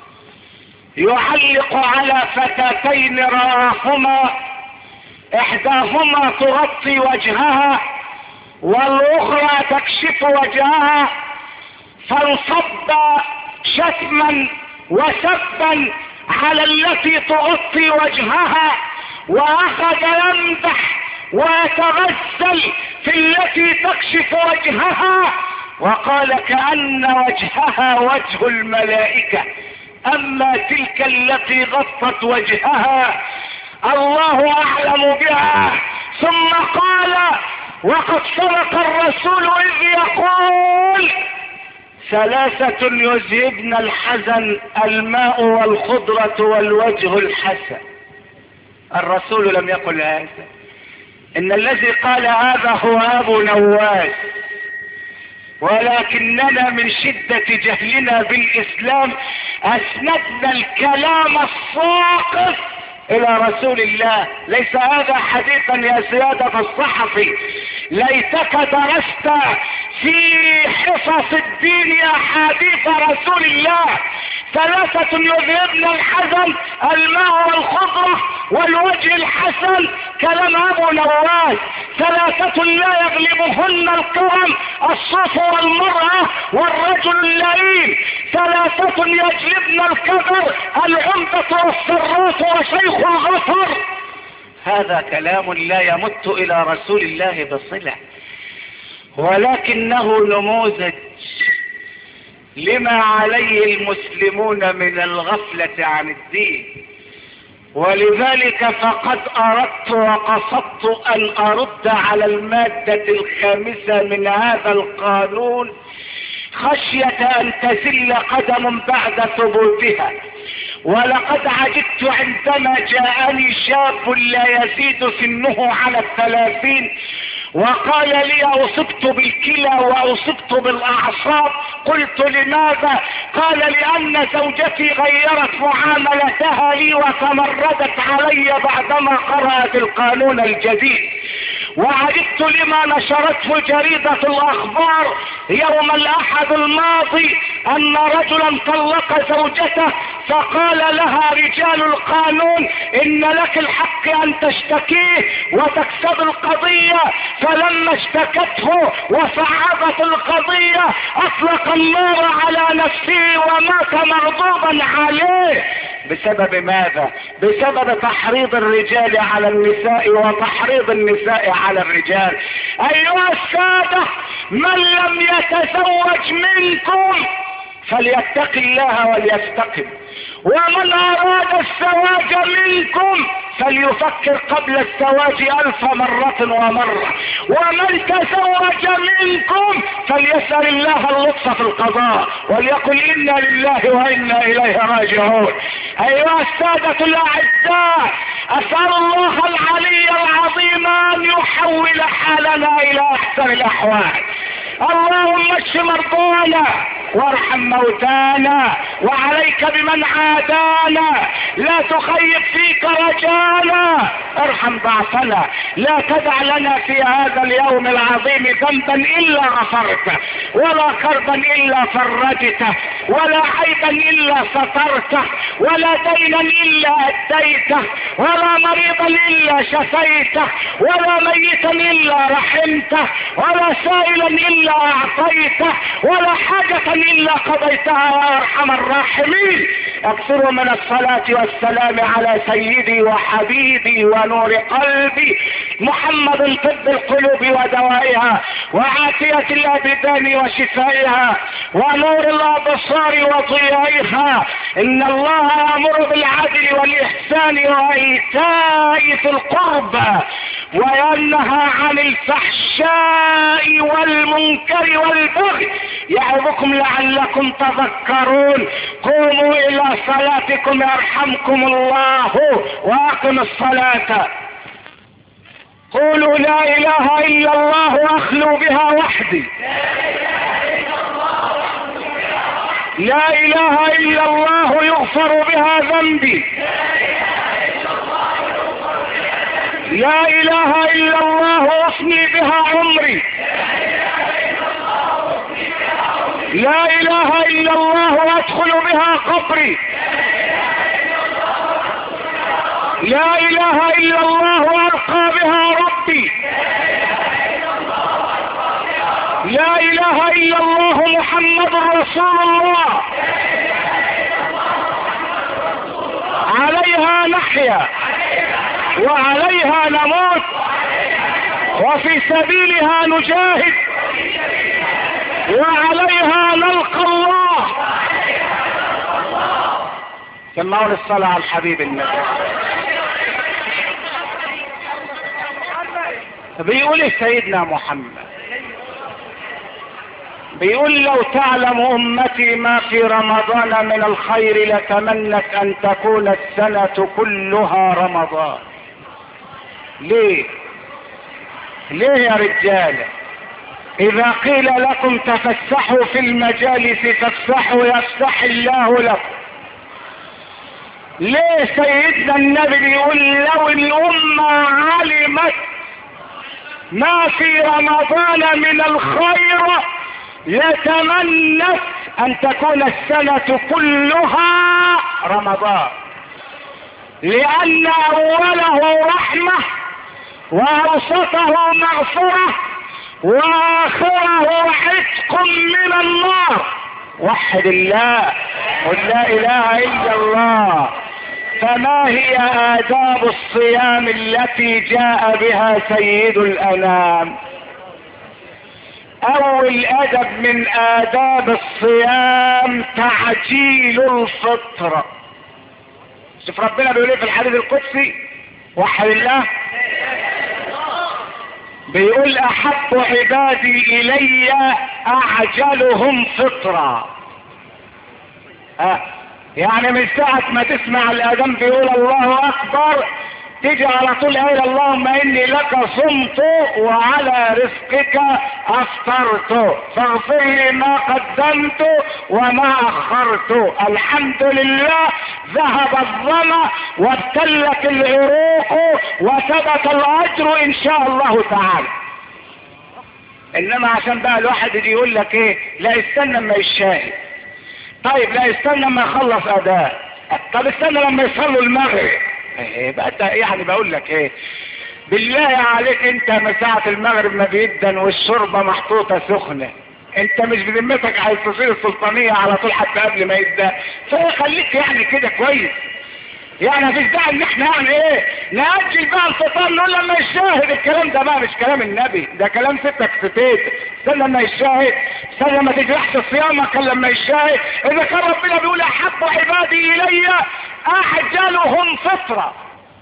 يعلق على فتاتين رآهما، إحداهما تغطي وجهها والأخرى تكشف وجهها، فانصب شتما وسبا على التي تغطي وجهها، واخذ يمدح ويتغزل في التي تكشف وجهها، وقال كأن وجهها وجه الملائكة، اما تلك التي غطت وجهها الله اعلم بها. ثم قال: وقد صدق الرسول اذ يقول: ثلاثة يذهبن الحزن: الماء والخضرة والوجه الحسن. الرسول لم يقل هذا، إن الذي قال هذا هو أبو نواس، ولكننا من شدة جهلنا بالإسلام أسندنا الكلام الساقط إلى رسول الله. ليس هذا حديثا يا سيادة الصحفي، ليتك درست في حصص الدين أحاديث رسول الله. ثلاثة يذهبن الحزن: الماء والخضرة والوجه الحسن، كلام أبو نواس. ثلاثة لا يغلبهن الكرم: الصوف والمرأة والرجل اللئيم. ثلاثة يجلبن الكبر: العمدة والسراف وشيخ الغفر. هذا كلام لا يمت إلى رسول الله بصلة، ولكنه نموذج لما عليه المسلمون من الغفلة عن الدين. ولذلك فقد أردت وقصدت أن أرد على المادة الخامسة من هذا القانون خشية أن تزل قدم بعد ثبوتها. ولقد عجبت عندما جاءني شاب لا يزيد سنه على 30 وقال لي: أصبت بالكلى وأصبت بالأعصاب. قلت: لماذا؟ قال: لأن زوجتي غيرت معاملتها لي وتمردت علي بعدما قرأت القانون الجديد. وعجبت لما نشرته جريدة الأخبار يوم الأحد الماضي أن رجلا طلق زوجته، فقال لها رجال القانون: إن لك الحق أن تشتكيه وتكسب القضية. فلما اشتكته وصعدت القضية أطلق النار على نفسه ومات مغضوبا عليه. بسبب ماذا؟ بسبب تحريض الرجال على النساء وتحريض النساء على الرجال. أيها السادة، من لم يتزوج منكم فليتق الله وليستقم، ومن أراد الزواج منكم فليفكر قبل الزواج 1000 مرة ومرة، ومن تزوج منكم فليسأل الله اللطف في القضاء وليقل: إنا لله وإنا إليه راجعون. أيها السادة الأعزاء، أسأل الله العلي العظيم أن يحول حالنا إلى أحسن الأحوال. اللهم اشف مرضانا وارحم موتانا، وعليك بمن عادانا، لا تخيب فيك رجانا. ارحم ضعفنا، لا تدع لنا في هذا اليوم العظيم ذنبا الا غفرته، ولا كربا الا فرجته، ولا عيبا الا سترته، ولا دينا الا اديته، ولا مريضا الا شفيته، ولا ميتا الا رحمته، ولا سائلا الا اعطيته، ولا حاجة الا قضيتها يا ارحم الراحمين. اكثروا من الصلاة والسلام على سيدي وحبيبي ونور قلبي محمد، طب القلوب ودوائها، وعافية الابدان وشفائها، ونور الابصار وضيائها. ان الله يأمر بالعدل والاحسان وايتاء ذي القربى، وينهى عن الفحشاء والمنكر والبغي، يعظكم لعلكم تذكرون. قوموا الى صلاتكم يرحمكم الله، واقم الصلاة. قولوا لا اله الا الله اخلو بها وحدي، لا اله الا الله يغفر بها ذنبي، لا اله الا الله افني بها عمري، لا اله الا الله ادخل بها قبري، لا اله الا الله القى بها ربي، لا اله الا الله محمد رسول الله. عليها نحيا وعليها نموت، وفي سبيلها نجاهد، وعليها نلقى الله. سمعوا الصلاة على الحبيب النبي. بيقول سيدنا محمد، بيقول لو تعلم امتي ما في رمضان من الخير لتمنت ان تكون السنة كلها رمضان. ليه يا رجال؟ اذا قيل لكم تفسحوا في المجالس فافسحوا يفسح الله لكم. ليه سيدنا النبي بيقول لو الامة علمت ما في رمضان من الخير لتمنت ان تكون السنة كلها رمضان، لان اوله رحمة واوسطه مغفرة واخره عتق من النار. وحد الله قل لا اله الا الله. فما هي آداب الصيام التي جاء بها سيد الأنام؟ أول أدب من آداب الصيام تعجيل الفطر. شوف ربنا بيقول ايه في الحديث القدسي، وحد الله، بيقول أحب عبادي إلي أعجلهم فطرا. يعني من ساعة ما تسمع الأذان بيقول الله أكبر تيجي على طول قايل اللهم إني لك صمت وعلى رزقك أفطرت فاغفر لي ما قدمت وما أخرت. الحمد لله ذهب الظمأ وابتلت العروق وثبت الأجر إن شاء الله تعالى. إنما عشان بقى الواحد يجي يقول لك إيه، لا استنى ما يشاهد. طيب لا استنى ما يخلص اداء، طب استنى لما يصلوا المغرب. بقى انت يعني بقول لك ايه، بالله عليك انت من ساعة المغرب ما بيدن والشوربة محطوطة سخنة، انت مش بذمتك عايز تصير السلطانية على طول حتى قبل ما يبدأ، فخليك يعني كده كويس. يعني مفيش داعي ان احنا يعني ايه نأجل بقى الفطار نقول لما يشاهد. الكلام ده بقى مش كلام النبي، ده كلام ستك ستيت. استنى لما يشاهد، استنى ما تجرحش صيامك لما يشاهد. اذا كان ربنا بيقول احب عبادي الي اعجلهم فطرة،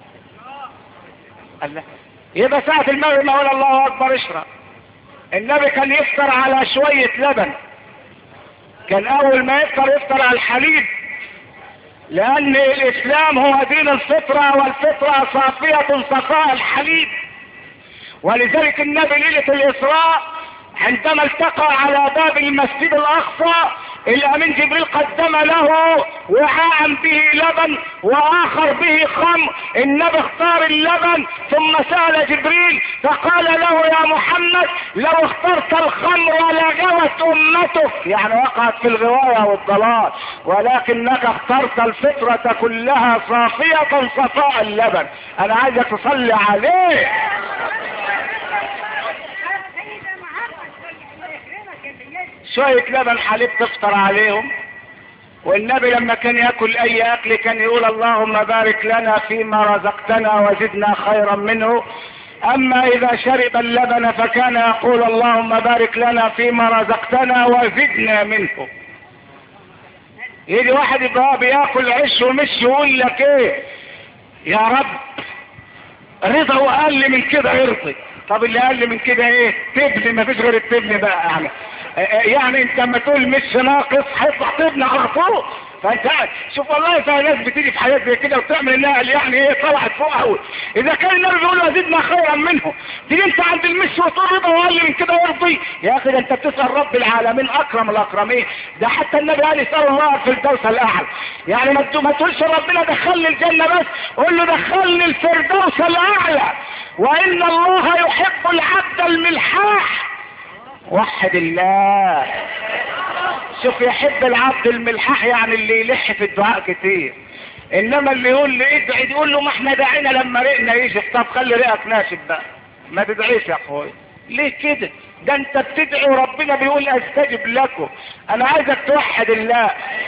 الله يبقى ساعة المغرب ما يقول الله اكبر اشرب. النبي كان يفطر على شوية لبن، كان اول ما يفطر على الحليب، لان الاسلام هو دين الفطرة، والفطرة صافية صفاء الحليب. ولذلك النبي ليلة الاسراء عندما التقى على باب المسجد الاقصى الامين جبريل قدم له وعاء به لبن واخر به خمر. النبي اختار اللبن ثم سأل جبريل فقال له يا محمد لو اخترت الخمر لغوت امتك، يعني وقعت في الغواية والضلال، ولكنك اخترت الفطرة كلها صافية صفاء اللبن. انا عايزك تصلي عليه. شوية لبن حليب تفطر عليهم. والنبي لما كان يأكل اي اكل كان يقول اللهم بارك لنا فيما رزقتنا وزدنا خيرا منه. اما اذا شرب اللبن فكان يقول اللهم بارك لنا فيما رزقتنا وزدنا منه. يجي واحد يبقى بياكل عيش ومش يقول لك ايه يا رب رضا واقل من كده يرضي. طب اللي اقل من كده ايه؟ تبني، ما فيش غير التبني بقى. يعني انت لما تقول مش ناقص هيطلع تبني على طول. فانت شوف والله في ناس بتيجي في حاجات زي كده وتعمل انها يعني ايه طلعت فوق قوي. اذا كان النبي بيقول زدنا خيرا منه، تيجي انت عند المش وتقول رضا واقل من كده يرضي؟ يا اخي ده انت بتسال رب العالمين اكرم الاكرمين. ده حتى النبي قال يسال الله في الفردوس الاعلى. يعني ما تقولش ربنا دخلني الجنه بس، قول له دخلني الفردوس الاعلى. وان الله يحب العبد الملحاح. وحد الله. شوف يحب العبد الملحاح يعني اللي يلح في الدعاء كتير. انما اللي يقول لي ادعي يقول له ما احنا دعينا لما رقنا يجي. طب خلي رقك ناشف بقى، ما تدعيش يا اخويا. ليه كده؟ ده انت بتدعي وربنا بيقول استجب لكم. انا عايزك توحد الله.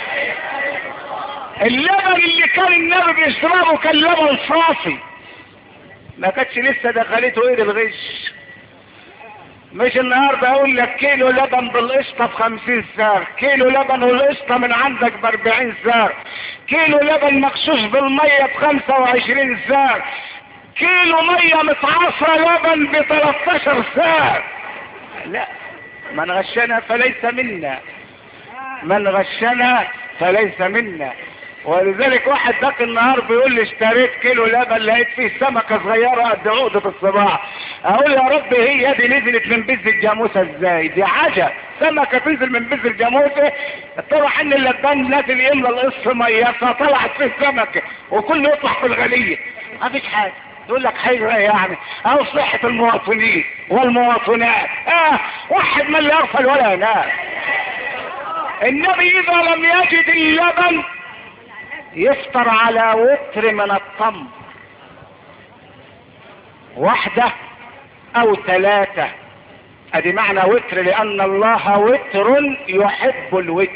اللبن اللي كان النبي بيشربه كان لبن صافي، ما كانتش لسه دخلته ايد الغش. مش النهارده اقول لك كيلو لبن بالقشطه ب50 سعر، كيلو لبن والقشطه من عندك ب40 سعر، كيلو لبن مغشوش بالميه ب25 سعر، كيلو ميه متعصره لبن ب13 سعر. لا، من غشنا فليس منا، من غشنا فليس منا. ولذلك واحد ذاك النهار بيقول لي اشتريت كيلو لبن لقيت فيه سمكه صغيره قد عقده الصباع. اقول يا رب هي دي نزلت من بز الجاموسه ازاي؟ دي عجب، سمكه تنزل من بز الجاموسه. طلع ان اللبان نازل يملى القص ميه فطلعت فيه سمكه وكله يطلع في الغليه. ما فيش حاجه. يقول لك حاجه يعني او صحه المواطنين والمواطنات. واحد من لا يغفل ولا ينام. النبي اذا لم يجد اللبن يفطر على وتر من التمر، واحدة او 3. ادي معنى وتر، لان الله وتر يحب الوتر.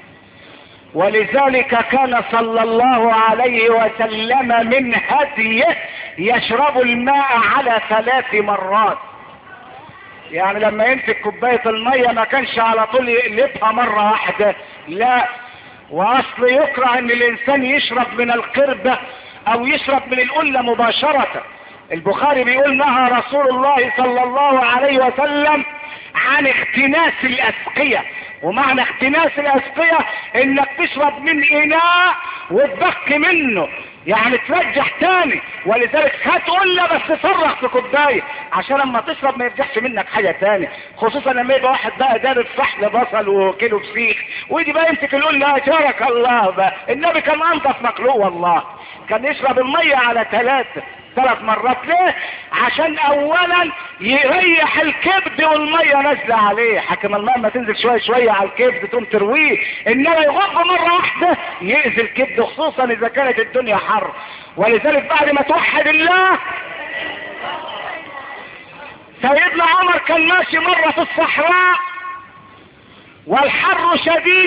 ولذلك كان صلى الله عليه وسلم من هديه يشرب الماء على 3 مرات. يعني لما يمسك كوباية المية ما كانش على طول يقلبها مرة واحدة، لا. واصل يكره ان الانسان يشرب من القربة او يشرب من القلة مباشرة. البخاري بيقول نهى رسول الله صلى الله عليه وسلم عن اختناس الاسقية. ومعنى اختناس الاسقية انك تشرب من اناء وتبقي منه، يعني ترجح تاني. ولذلك هات قلة بس فرغ في كوباية عشان لما تشرب ما يرجعش منك حاجة تاني. خصوصا لما يبقى واحد بقى دارب فحل بصل وكيلو فسيخ ويجي بقى يمسك القلة. جارك الله بقى. النبي كان انضف مخلوق والله، كان يشرب المية على 3 مرات. ليه؟ عشان اولا يريح الكبد والمية نازلة عليه. حكم الماء ما تنزل شوية شوية على الكبد تقوم ترويه، انما يغض مرة واحدة يأذي الكبد، خصوصا اذا كانت الدنيا حر. ولذلك بعد ما توحد الله، سيدنا عمر كان ماشي مرة في الصحراء والحر شديد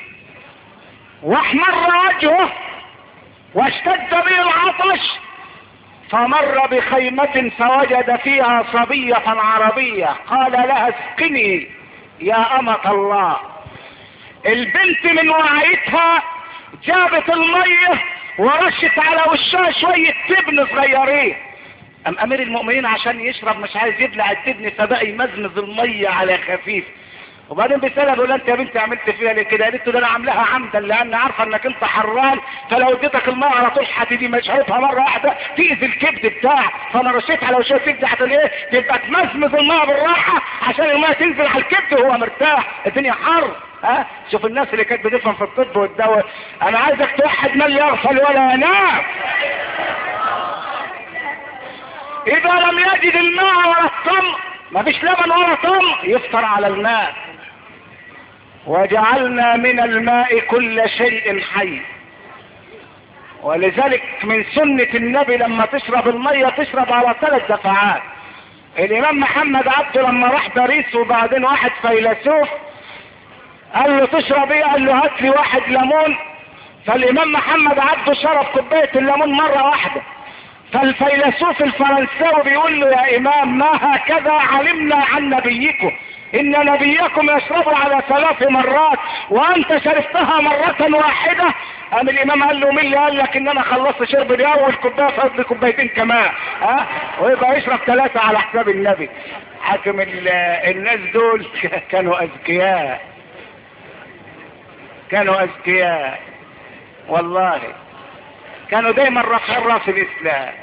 واحمر وجهه واشتد به العطش، فمر بخيمة فوجد فيها صبية عربية. قال لها اسقني يا أمة الله. البنت من وعيتها جابت المية ورشت على وشها شوية تبن صغيرين. امير المؤمنين عشان يشرب مش عايز يبلع التبن، فبقى يمزمز المية على خفيف. وبعدين بيسألها بيقول انت يا بنتي عملت فيها ليه كده؟ قالت له ده انا عاملاها عمدا لان عارفه انك انت حران، فلو اديتك الماء على طول هتيجي مشربها مره واحده تاذي الكبد بتاعك، فانا رشيت على وشها تبدا عشان ايه؟ تبقى تمزمز الماء بالراحه عشان الماء تنزل على الكبد وهو مرتاح، الدنيا حر. ها شوف الناس اللي كانت بتفهم في الطب والدواء. انا عايزك توحد من يغفل ولا ينام. اذا لم يجد الماء ولا التمر، ما فيش لبن ولا تمر، يفطر على الماء. وجعلنا من الماء كل شيء حي. ولذلك من سنة النبي لما تشرب المية تشرب على 3 دفعات. الامام محمد عبده لما راح باريس وبعدين واحد فيلسوف قال له تشرب ايه؟ قال له هات لي 1 ليمون. فالامام محمد عبده شرب كوباية الليمون مرة واحدة. فالفيلسوف الفرنساوي بيقول له يا امام ما هكذا علمنا عن نبيكم، ان نبيكم يشرب على 3 مرات وانت شربتها مرة واحدة. قام الامام قال له مين اللي قال لك ان انا خلصت شرب دي اول كوبايه فاضل لي كوبايتين كمان؟ ها ويبقى يشرب 3 على حساب النبي. حاكم الناس دول كانوا اذكياء، كانوا اذكياء والله، كانوا دايما رافعين راس الاسلام.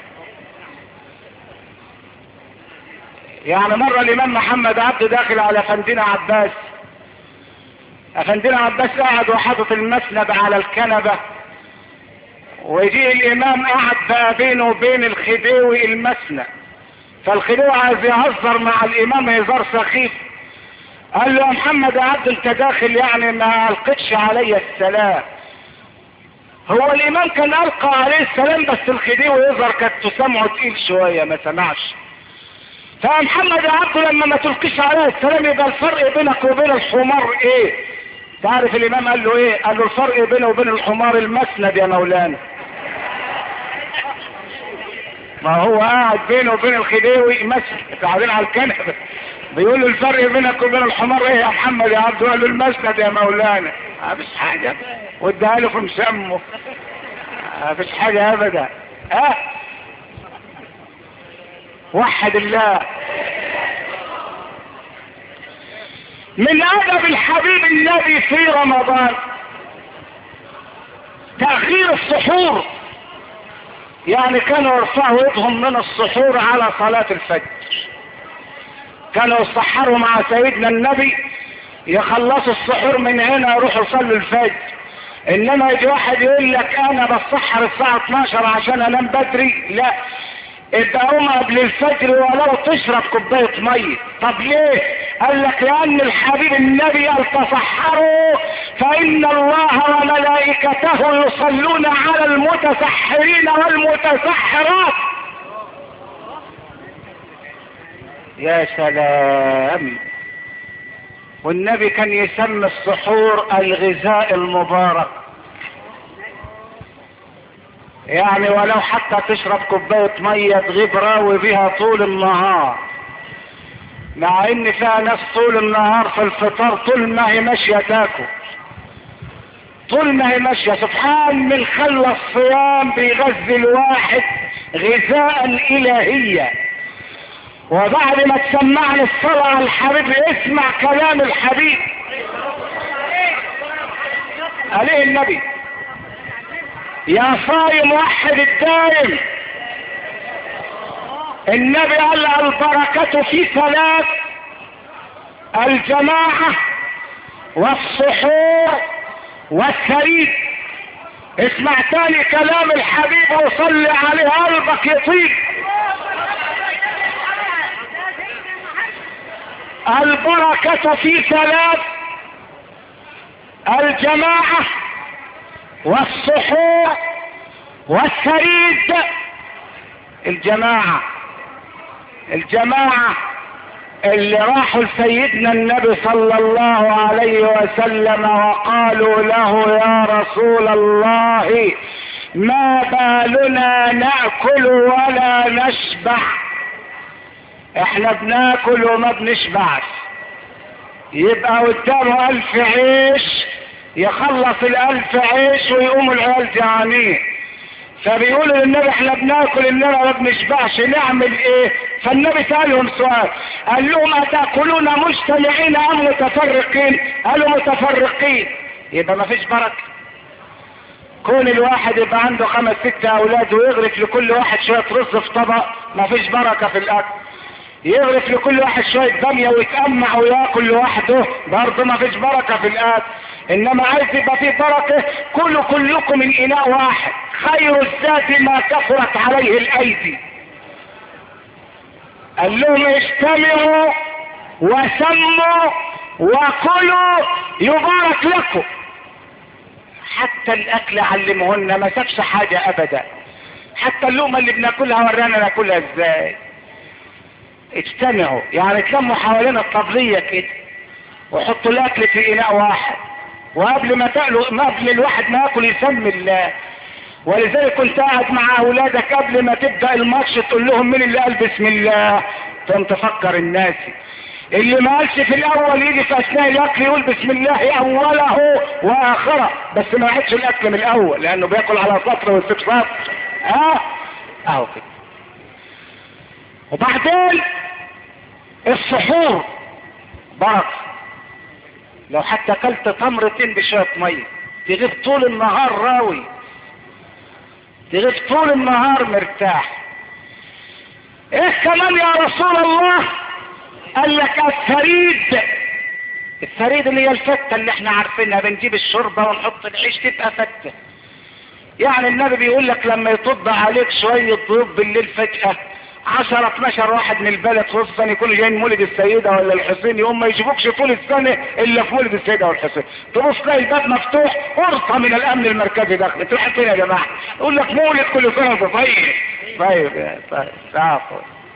يعني مرة الامام محمد عبده داخل على افندينا عباس، افندينا عباس قاعد وحاطط المسند على الكنبة، ويجي الامام قاعد بقى بينه وبين الخديوي المسند، فالخديوي عايز يهزر مع الامام هزار سخيف. قال له يا محمد عبد انت داخل يعني ما القتش علي السلام. هو الامام كان القى عليه السلام بس الخديوي يظهر كانت سمعه تقيل شوية ما سمعش. فمحمد عبده لما ما تلقيش عليه السلام يبقى الفرق بينك وبين الحمار ايه؟ تعرف الامام قال له ايه؟ قال له الفرق بينه وبين الحمار المسند يا مولانا. ما هو قاعد بينه وبين الخديوي مسند قاعدين على الكنبه، بيقول له الفرق بينك وبين الحمار ايه يا محمد يا عبده؟ قال له المسند يا مولانا. مفيش حاجه، واداها له في مسمه، مفيش حاجه ابدا. وحد الله. من ادب الحبيب النبي في رمضان تأخير السحور، يعني كانوا يرفعوا يدهم من السحور على صلاة الفجر. كانوا يسحروا مع سيدنا النبي يخلصوا السحور من هنا يروحوا يصلوا الفجر. انما يجي واحد يقول لك انا بسحر الساعة 12 عشان انام بدري، لا ابقى قوم قبل الفجر ولو تشرب كوباية مية. طب ليه؟ قال لك لان الحبيب النبي قال تصحروا فان الله وملائكته يصلون على المتسحرين والمتسحرات. يا سلام. والنبي كان يسمي السحور الغذاء المبارك، يعني ولو حتى تشرب كوباية مية تغيب راوي بها طول النهار، مع ان فيها ناس طول النهار في الفطار طول ما هي ماشية تاكل، طول ما هي ماشية. سبحان من خلى الصيام بيغذي الواحد غذاء الهيا. وبعد ما تسمعني الصلاة على الحبيب اسمع كلام الحبيب عليه النبي. يا صايم وحد الدائم، النبي قال البركة في 3: الجماعة والسحور والثريد. اسمع تاني كلام الحبيب وصلي عليه قلبك يطيب. البركة في 3: الجماعة والسحور والثريد. الجماعة اللي راحوا لسيدنا النبي صلى الله عليه وسلم وقالوا له يا رسول الله ما بالنا نأكل ولا نشبع، احنا بناكل وما بنشبعش. يبقى قدامه 1000 عيش يخلص 1000 عيش ويقوم العيال جعانين، فبيقولوا للنبي احنا بناكل انما ما بنشبعش، نعمل ايه؟ فالنبي سألهم سؤال، قال لهم أتأكلون مجتمعين أم متفرقين؟ قالوا متفرقين. يبقى ما فيش بركة. كون الواحد يبقى عنده 5 6 أولاد ويغرف لكل واحد شوية رز في طبق، ما فيش بركة في الأكل. يغرف لكل واحد شوية بامية ويتأمع وياكل لوحده، برضه ما فيش بركة في الأكل. انما عايز يبقى فيه بركة، كلكم من اناء واحد، خير الزاد ما كثرت عليه الايدي. قال لهم اجتمعوا وسموا وكلوا يبارك لكم. حتى الاكل علمهن، ما سابش حاجة ابدا. حتى اللقمة اللي بناكلها ورانا ناكلها ازاي. اجتمعوا يعني تلموا حوالين الطبلية كده وحطوا الاكل في اناء واحد، وقبل ما تاكلوا، قبل الواحد ما ياكل يسمي الله. ولذلك كنت قاعد مع اولادك قبل ما تبدا الماتش تقول لهم مين اللي قال بسم الله، تقوم تفكر الناس اللي ما قالش في الاول يجي في اثناء الاكل يقول بسم الله اوله واخره، بس ما يعدش الاكل من الاول لانه بياكل على سطر واستفسار. اهو كده. وبعدين السحور بركه. لو حتى اكلت تمرتين بشوية مية تغيب طول النهار راوي، تغيب طول النهار مرتاح. ايه كمان يا رسول الله؟ قال لك الثريد. الثريد اللي هي الفتة اللي احنا عارفينها، بنجيب الشوربة ونحط العيش تبقى فتة. يعني النبي بيقول لك لما يطب عليك شوية ضيوف بالليل فجأة 10 12 واحد من البلد، خصوصا يكونوا جايين مولد السيدة ولا الحسين، يقوم ما يشوفوكش طول السنة الا في مولد السيدة والحسين. تبص تلاقي الباب مفتوح، ورطة من الامن المركزي داخل، تروح فين يا جماعة؟ يقول لك مولد كل سنة وانت طيب. طيب تعرفوا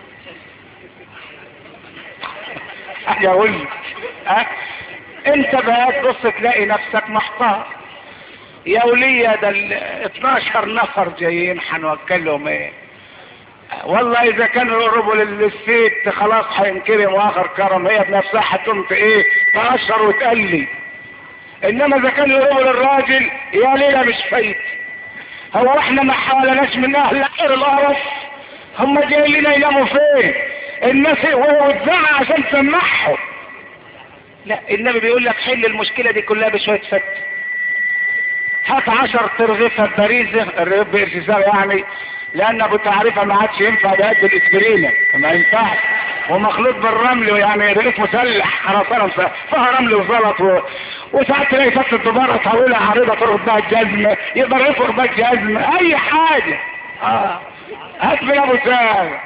اجي اقول لك انت بقى تبص تلاقي نفسك محتار. يا ولية ده 12 نفر جايين هنوكلهم ايه؟ والله اذا كانوا يقربوا للست خلاص هينكرم واخر كرم، هي بنفسها هتقوم ايه تقشر وتقلي. انما اذا كانوا يقربوا للراجل يا ليلة مش فايت. هو احنا ما حاولناش من اهل اخر القرف؟ هم جايين لنا يناموا فين؟ الناس هو اتزعق عشان تسمعهم. لا، النبي بيقول لك حل المشكلة دي كلها بشوية فت. هات 10 ترغيفة باريزة، الرغيف بارتزال يعني، لان ابو تعريفه ما عادش ينفع بقد الاسبرينه، ما ينفعش، ومخلوط بالرمل، يعني رغيف مسلح خرسانه فيها رمل وزلط وساعات تلاقي فتة دبارة طويلة عريضة تربط بها الجزمة، يقدر يفرق بها الجزمة اي حاجة. هات من ابو سام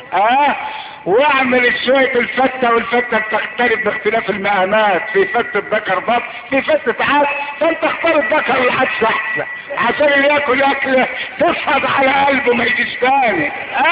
واعمل شوية الفتة، والفتة بتختلف باختلاف المقامات، في فتة ذكر بط، في فتة عدس، فانت اختار الذكر والعدس احسن عشان اللي ياكل اكله تصعد على قلبه ما يجيش تاني.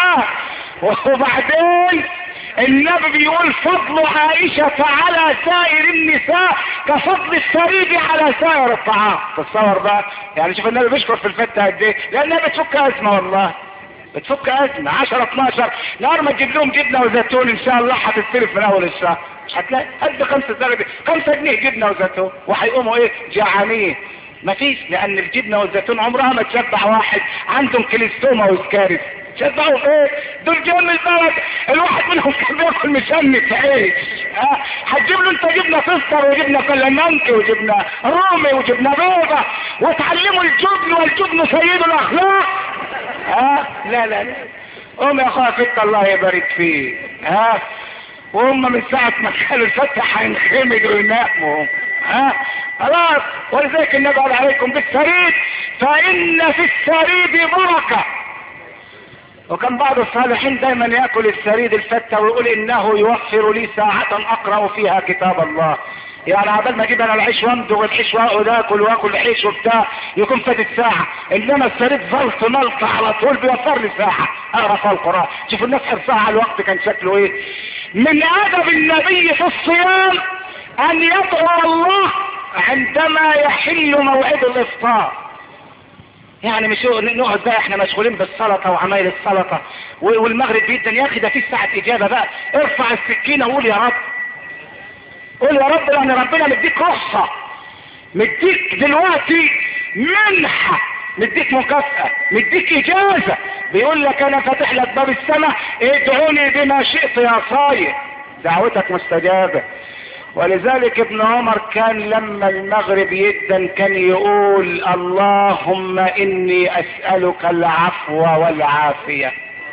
وبعدين النبي بيقول فضل عائشة على سائر النساء كفضل السريد على سائر الطعام. تصور بقى، يعني شوف النبي بيشكر في الفتة قد ايه، لانها بتفك ازمة والله، بتفك ازمة. 10 12 نهار ما تجيب لهم جبنة وزيتون ان شاء الله هتستلف من اول الشهر، مش هتلاقي قد 5 جنيه جبنة وزيتون، وهيقوموا ايه جعانين. مفيش، لان الجبنة والزيتون عمرها ما تشبع واحد عندهم كليستوما وسكارس. شبعوا ايه؟ دول جايين من البلد الواحد منهم كان بياكل مشمس عيش. هتجيب له انت جبنه فستر وجبنه كلمنكي وجبنه رومي وجبنه بيضه وتعلموا الجبن، والجبن سيد الاخلاق. لا لا لا، قوم يا اخويا فت الله يبارك فيه. وهم من ساعه ما كانوا الفتح هينخمدوا ويناموا. خلاص. ولذلك النبي قال عليكم بالسريد فان في السريد بركه. وكان بعض الصالحين دايما يأكل السريد الفتة ويقول انه يوفر لي ساعة اقرأ فيها كتاب الله. يعني عبال ما اجيب انا العيش وامضغ العيش واقعد اكل واكل العيش وبتاع يكون فاتت ساعة، انما السريد ظلت ملقى على طول بيوفر لي ساعة اقرأ فيها القرآن. شوف الناس حرصها على الوقت كان شكله ايه. من ادب النبي في الصيام ان يدعو الله عندما يحل موعد الافطار. يعني مش نقعد بقى احنا مشغولين بالسلطة وعمايل السلطة والمغرب جدا. يا اخي ده في ساعة اجابة بقى، ارفع السكينة وقول يا رب، قول يا رب، لان ربنا مديك رخصة، مديك دلوقتي منحة مديك مكافأة، مديك اجازة، بيقول لك انا فاتح لك باب السماء، ادعوني بما شئت يا صاير، دعوتك مستجابة. ولذلك ابن عمر كان لما المغرب يدن كان يقول اللهم اني اسألك العفو والعافية.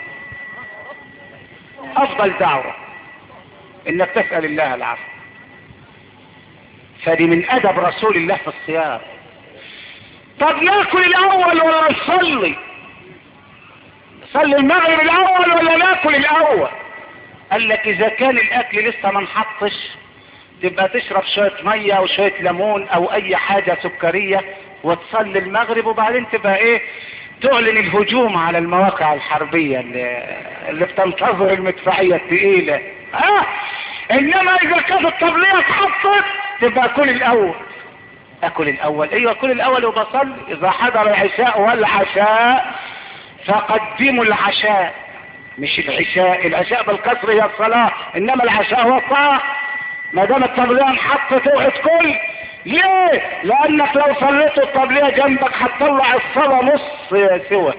افضل دعوة انك تسأل الله العفو، فدي من ادب رسول الله في الصيام. طب ناكل الاول ولا نصلي؟ نصلي المغرب الاول ولا ناكل الاول؟ قال لك اذا كان الاكل لسه ما انحطش تبقى تشرب شوية مية او شوية ليمون او اي حاجة سكرية وتصلي المغرب، وبعدين تبقى ايه، تعلن الهجوم على المواقع الحربية اللي بتنتظر المدفعية الثقيلة. انما اذا كانت الطبلية اتحطت تبقى كل الاول. اكل الاول، ايوه كل الاول وبصلي. اذا حضر العشاء والعشاء فقدموا العشاء، مش العشاء. العشاء بالكسر هي الصلاة، انما العشاء هو الطاعة. ما دام الطبلية انحطت اوعى تكل. ليه؟ لانك لو صليت الطبلية جنبك هتطلع الصلاة نص سوا.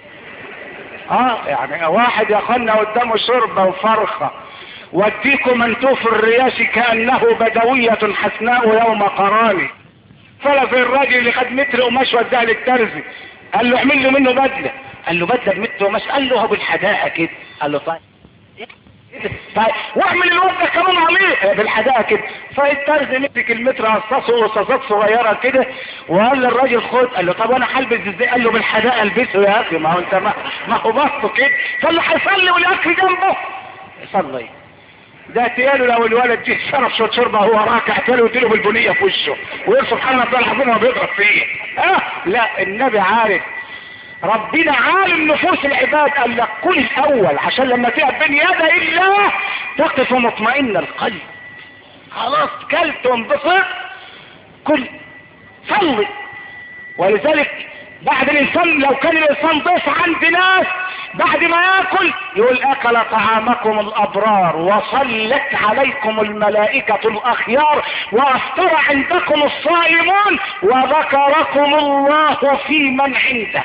يعني واحد يا اخوانا قدامه شربة وفرخة وديكم منتوف الرياش كأنه بدوية حسناء يوم قراني، فلا في الراجل اللي خد متر قماش وداها للترزي، قال له اعمل له منه بدلة، قال له بدلة بمتر قماش، قال له هو بالحداقة كده، قال له طيب واعمل الوقت كمان عميق بالحداقة كده. فالترزي مسك المتر قصصه قصصات صغيرة كده وقال للراجل خد، قال له طب وانا هلبس ازاي؟ قال له بالحداقة البسه يا اخي، ما هو انت ما هو بسطه كده، فاللي هيصلي والاكل جنبه يصلي. ده تقاله لو الولد جه شرب شويه شربه وهو راكع تقاله يديله بالبنيه في وشه ويقول سبحان الله العظيم وهو بيضرب فيه. لا، النبي عارف، ربنا عالم نفوس العباد، قال لك كل الاول عشان لما تقف بين يدي الله تقف مطمئن القلب. خلاص كلت وانبسط كل صلي. ولذلك بعد الانسان لو كان الانسان ضيف عند ناس بعد ما ياكل يقول اكل طعامكم الابرار وصلت عليكم الملائكة الاخيار وافطر عندكم الصائمون وذكركم الله في من عنده.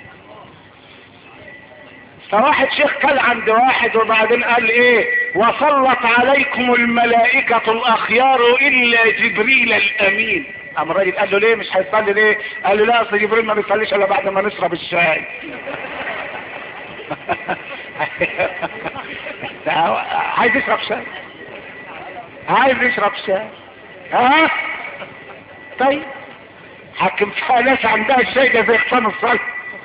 فواحد شيخ كان عند واحد وبعدين قال ايه، وصلت عليكم الملائكة الاخيار الا جبريل الامين. قام الراجل قال له ليه مش هيصلي ليه؟ قال له لا اصل جبريل ما بيصليش الا بعد ما نشرب الشاي. عايز يشرب شاي، عايز يشرب شاي. طيب حكم فيها ناس عندها الشاي ده زي حصان الصلب.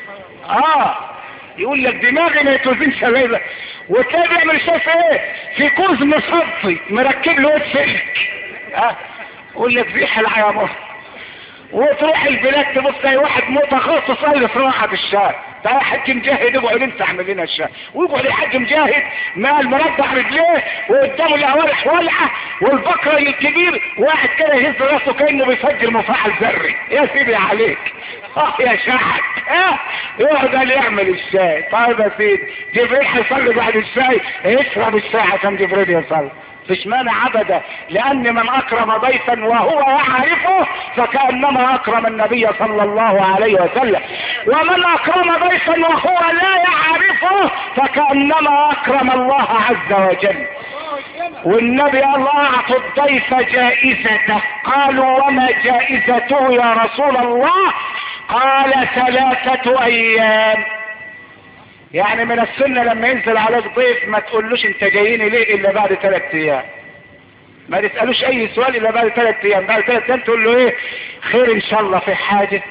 يقول لك دماغي ما يتوزنش ليلة، وتلاقي بيعمل شاي في ايه؟ في كوز مصدي مركب له واد سلك. يقول لك زيح العيامات. وتروح البلاد تبص تلاقي واحد متخصص قال في راحة الشاي، تعالى حاج مجاهد اقعد انت اعمل لنا الشاي، ويقعد الحاج مجاهد مع المربع رجليه وقدامه الاوالح ولعه والبقره الكبير واحد كده يهز راسه كانه بيسجل مفاعل ذري. يا سيدي عليك يا شحت يقعد قال يعمل الشاي. طيب يا سيدي جبريل هيصلي بعد الشاي، اشرب الشاي عشان جبريل يصلي. مش مانع ابدا، لان من اكرم ضيفا وهو يعرفه فكأنما اكرم النبي صلى الله عليه وسلم، ومن اكرم ضيفا وهو لا يعرفه فكأنما اكرم الله عز وجل. والنبي قال اعطوا الضيف جائزته. قالوا وما جائزته يا رسول الله؟ قال 3 ايام. يعني من السنة لما ينزل عليك ضيف ما تقولوش انت جاييني ليه الا بعد 3 ايام، ما تسألوش اي سؤال الا بعد 3 ايام. بعد 3 ايام تقول له ايه، خير ان شاء الله في حاجة.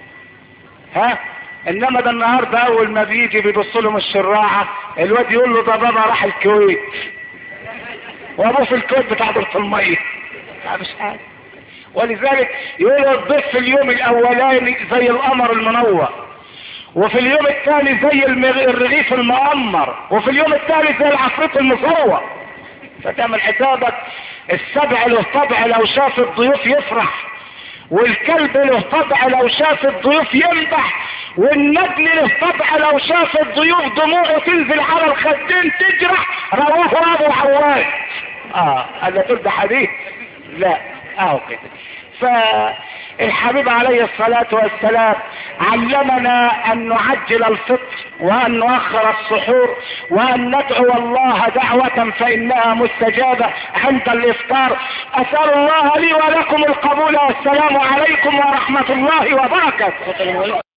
انما ده النهاردة اول ما بيجي بيبص لهم الشراعة الواد يقول له ده بابا راح الكويت وابوه في الكويت بتاع دورة المية، مش حاجة. ولذلك يقول الضيف في اليوم الاولاني زي القمر المنور، وفي اليوم الثاني زي الرغيف المؤمر، وفي اليوم الثالث زي العفريت المصور. فتعمل حسابك السبع له طبع لو شاف الضيوف يفرح، والكلب له طبع لو شاف الضيوف ينبح، والنجل له طبع لو شاف الضيوف دموعه تنزل على الخدين تجرح. رواه ابو عواد. هذا تقول ده حديث؟ لا كده. الحبيب عليه الصلاة والسلام علمنا ان نعجل الفطر وان نؤخر السحور وان ندعو الله دعوة فانها مستجابة عند الافطار. اسأل الله لي ولكم القبول، والسلام عليكم ورحمة الله وبركاته.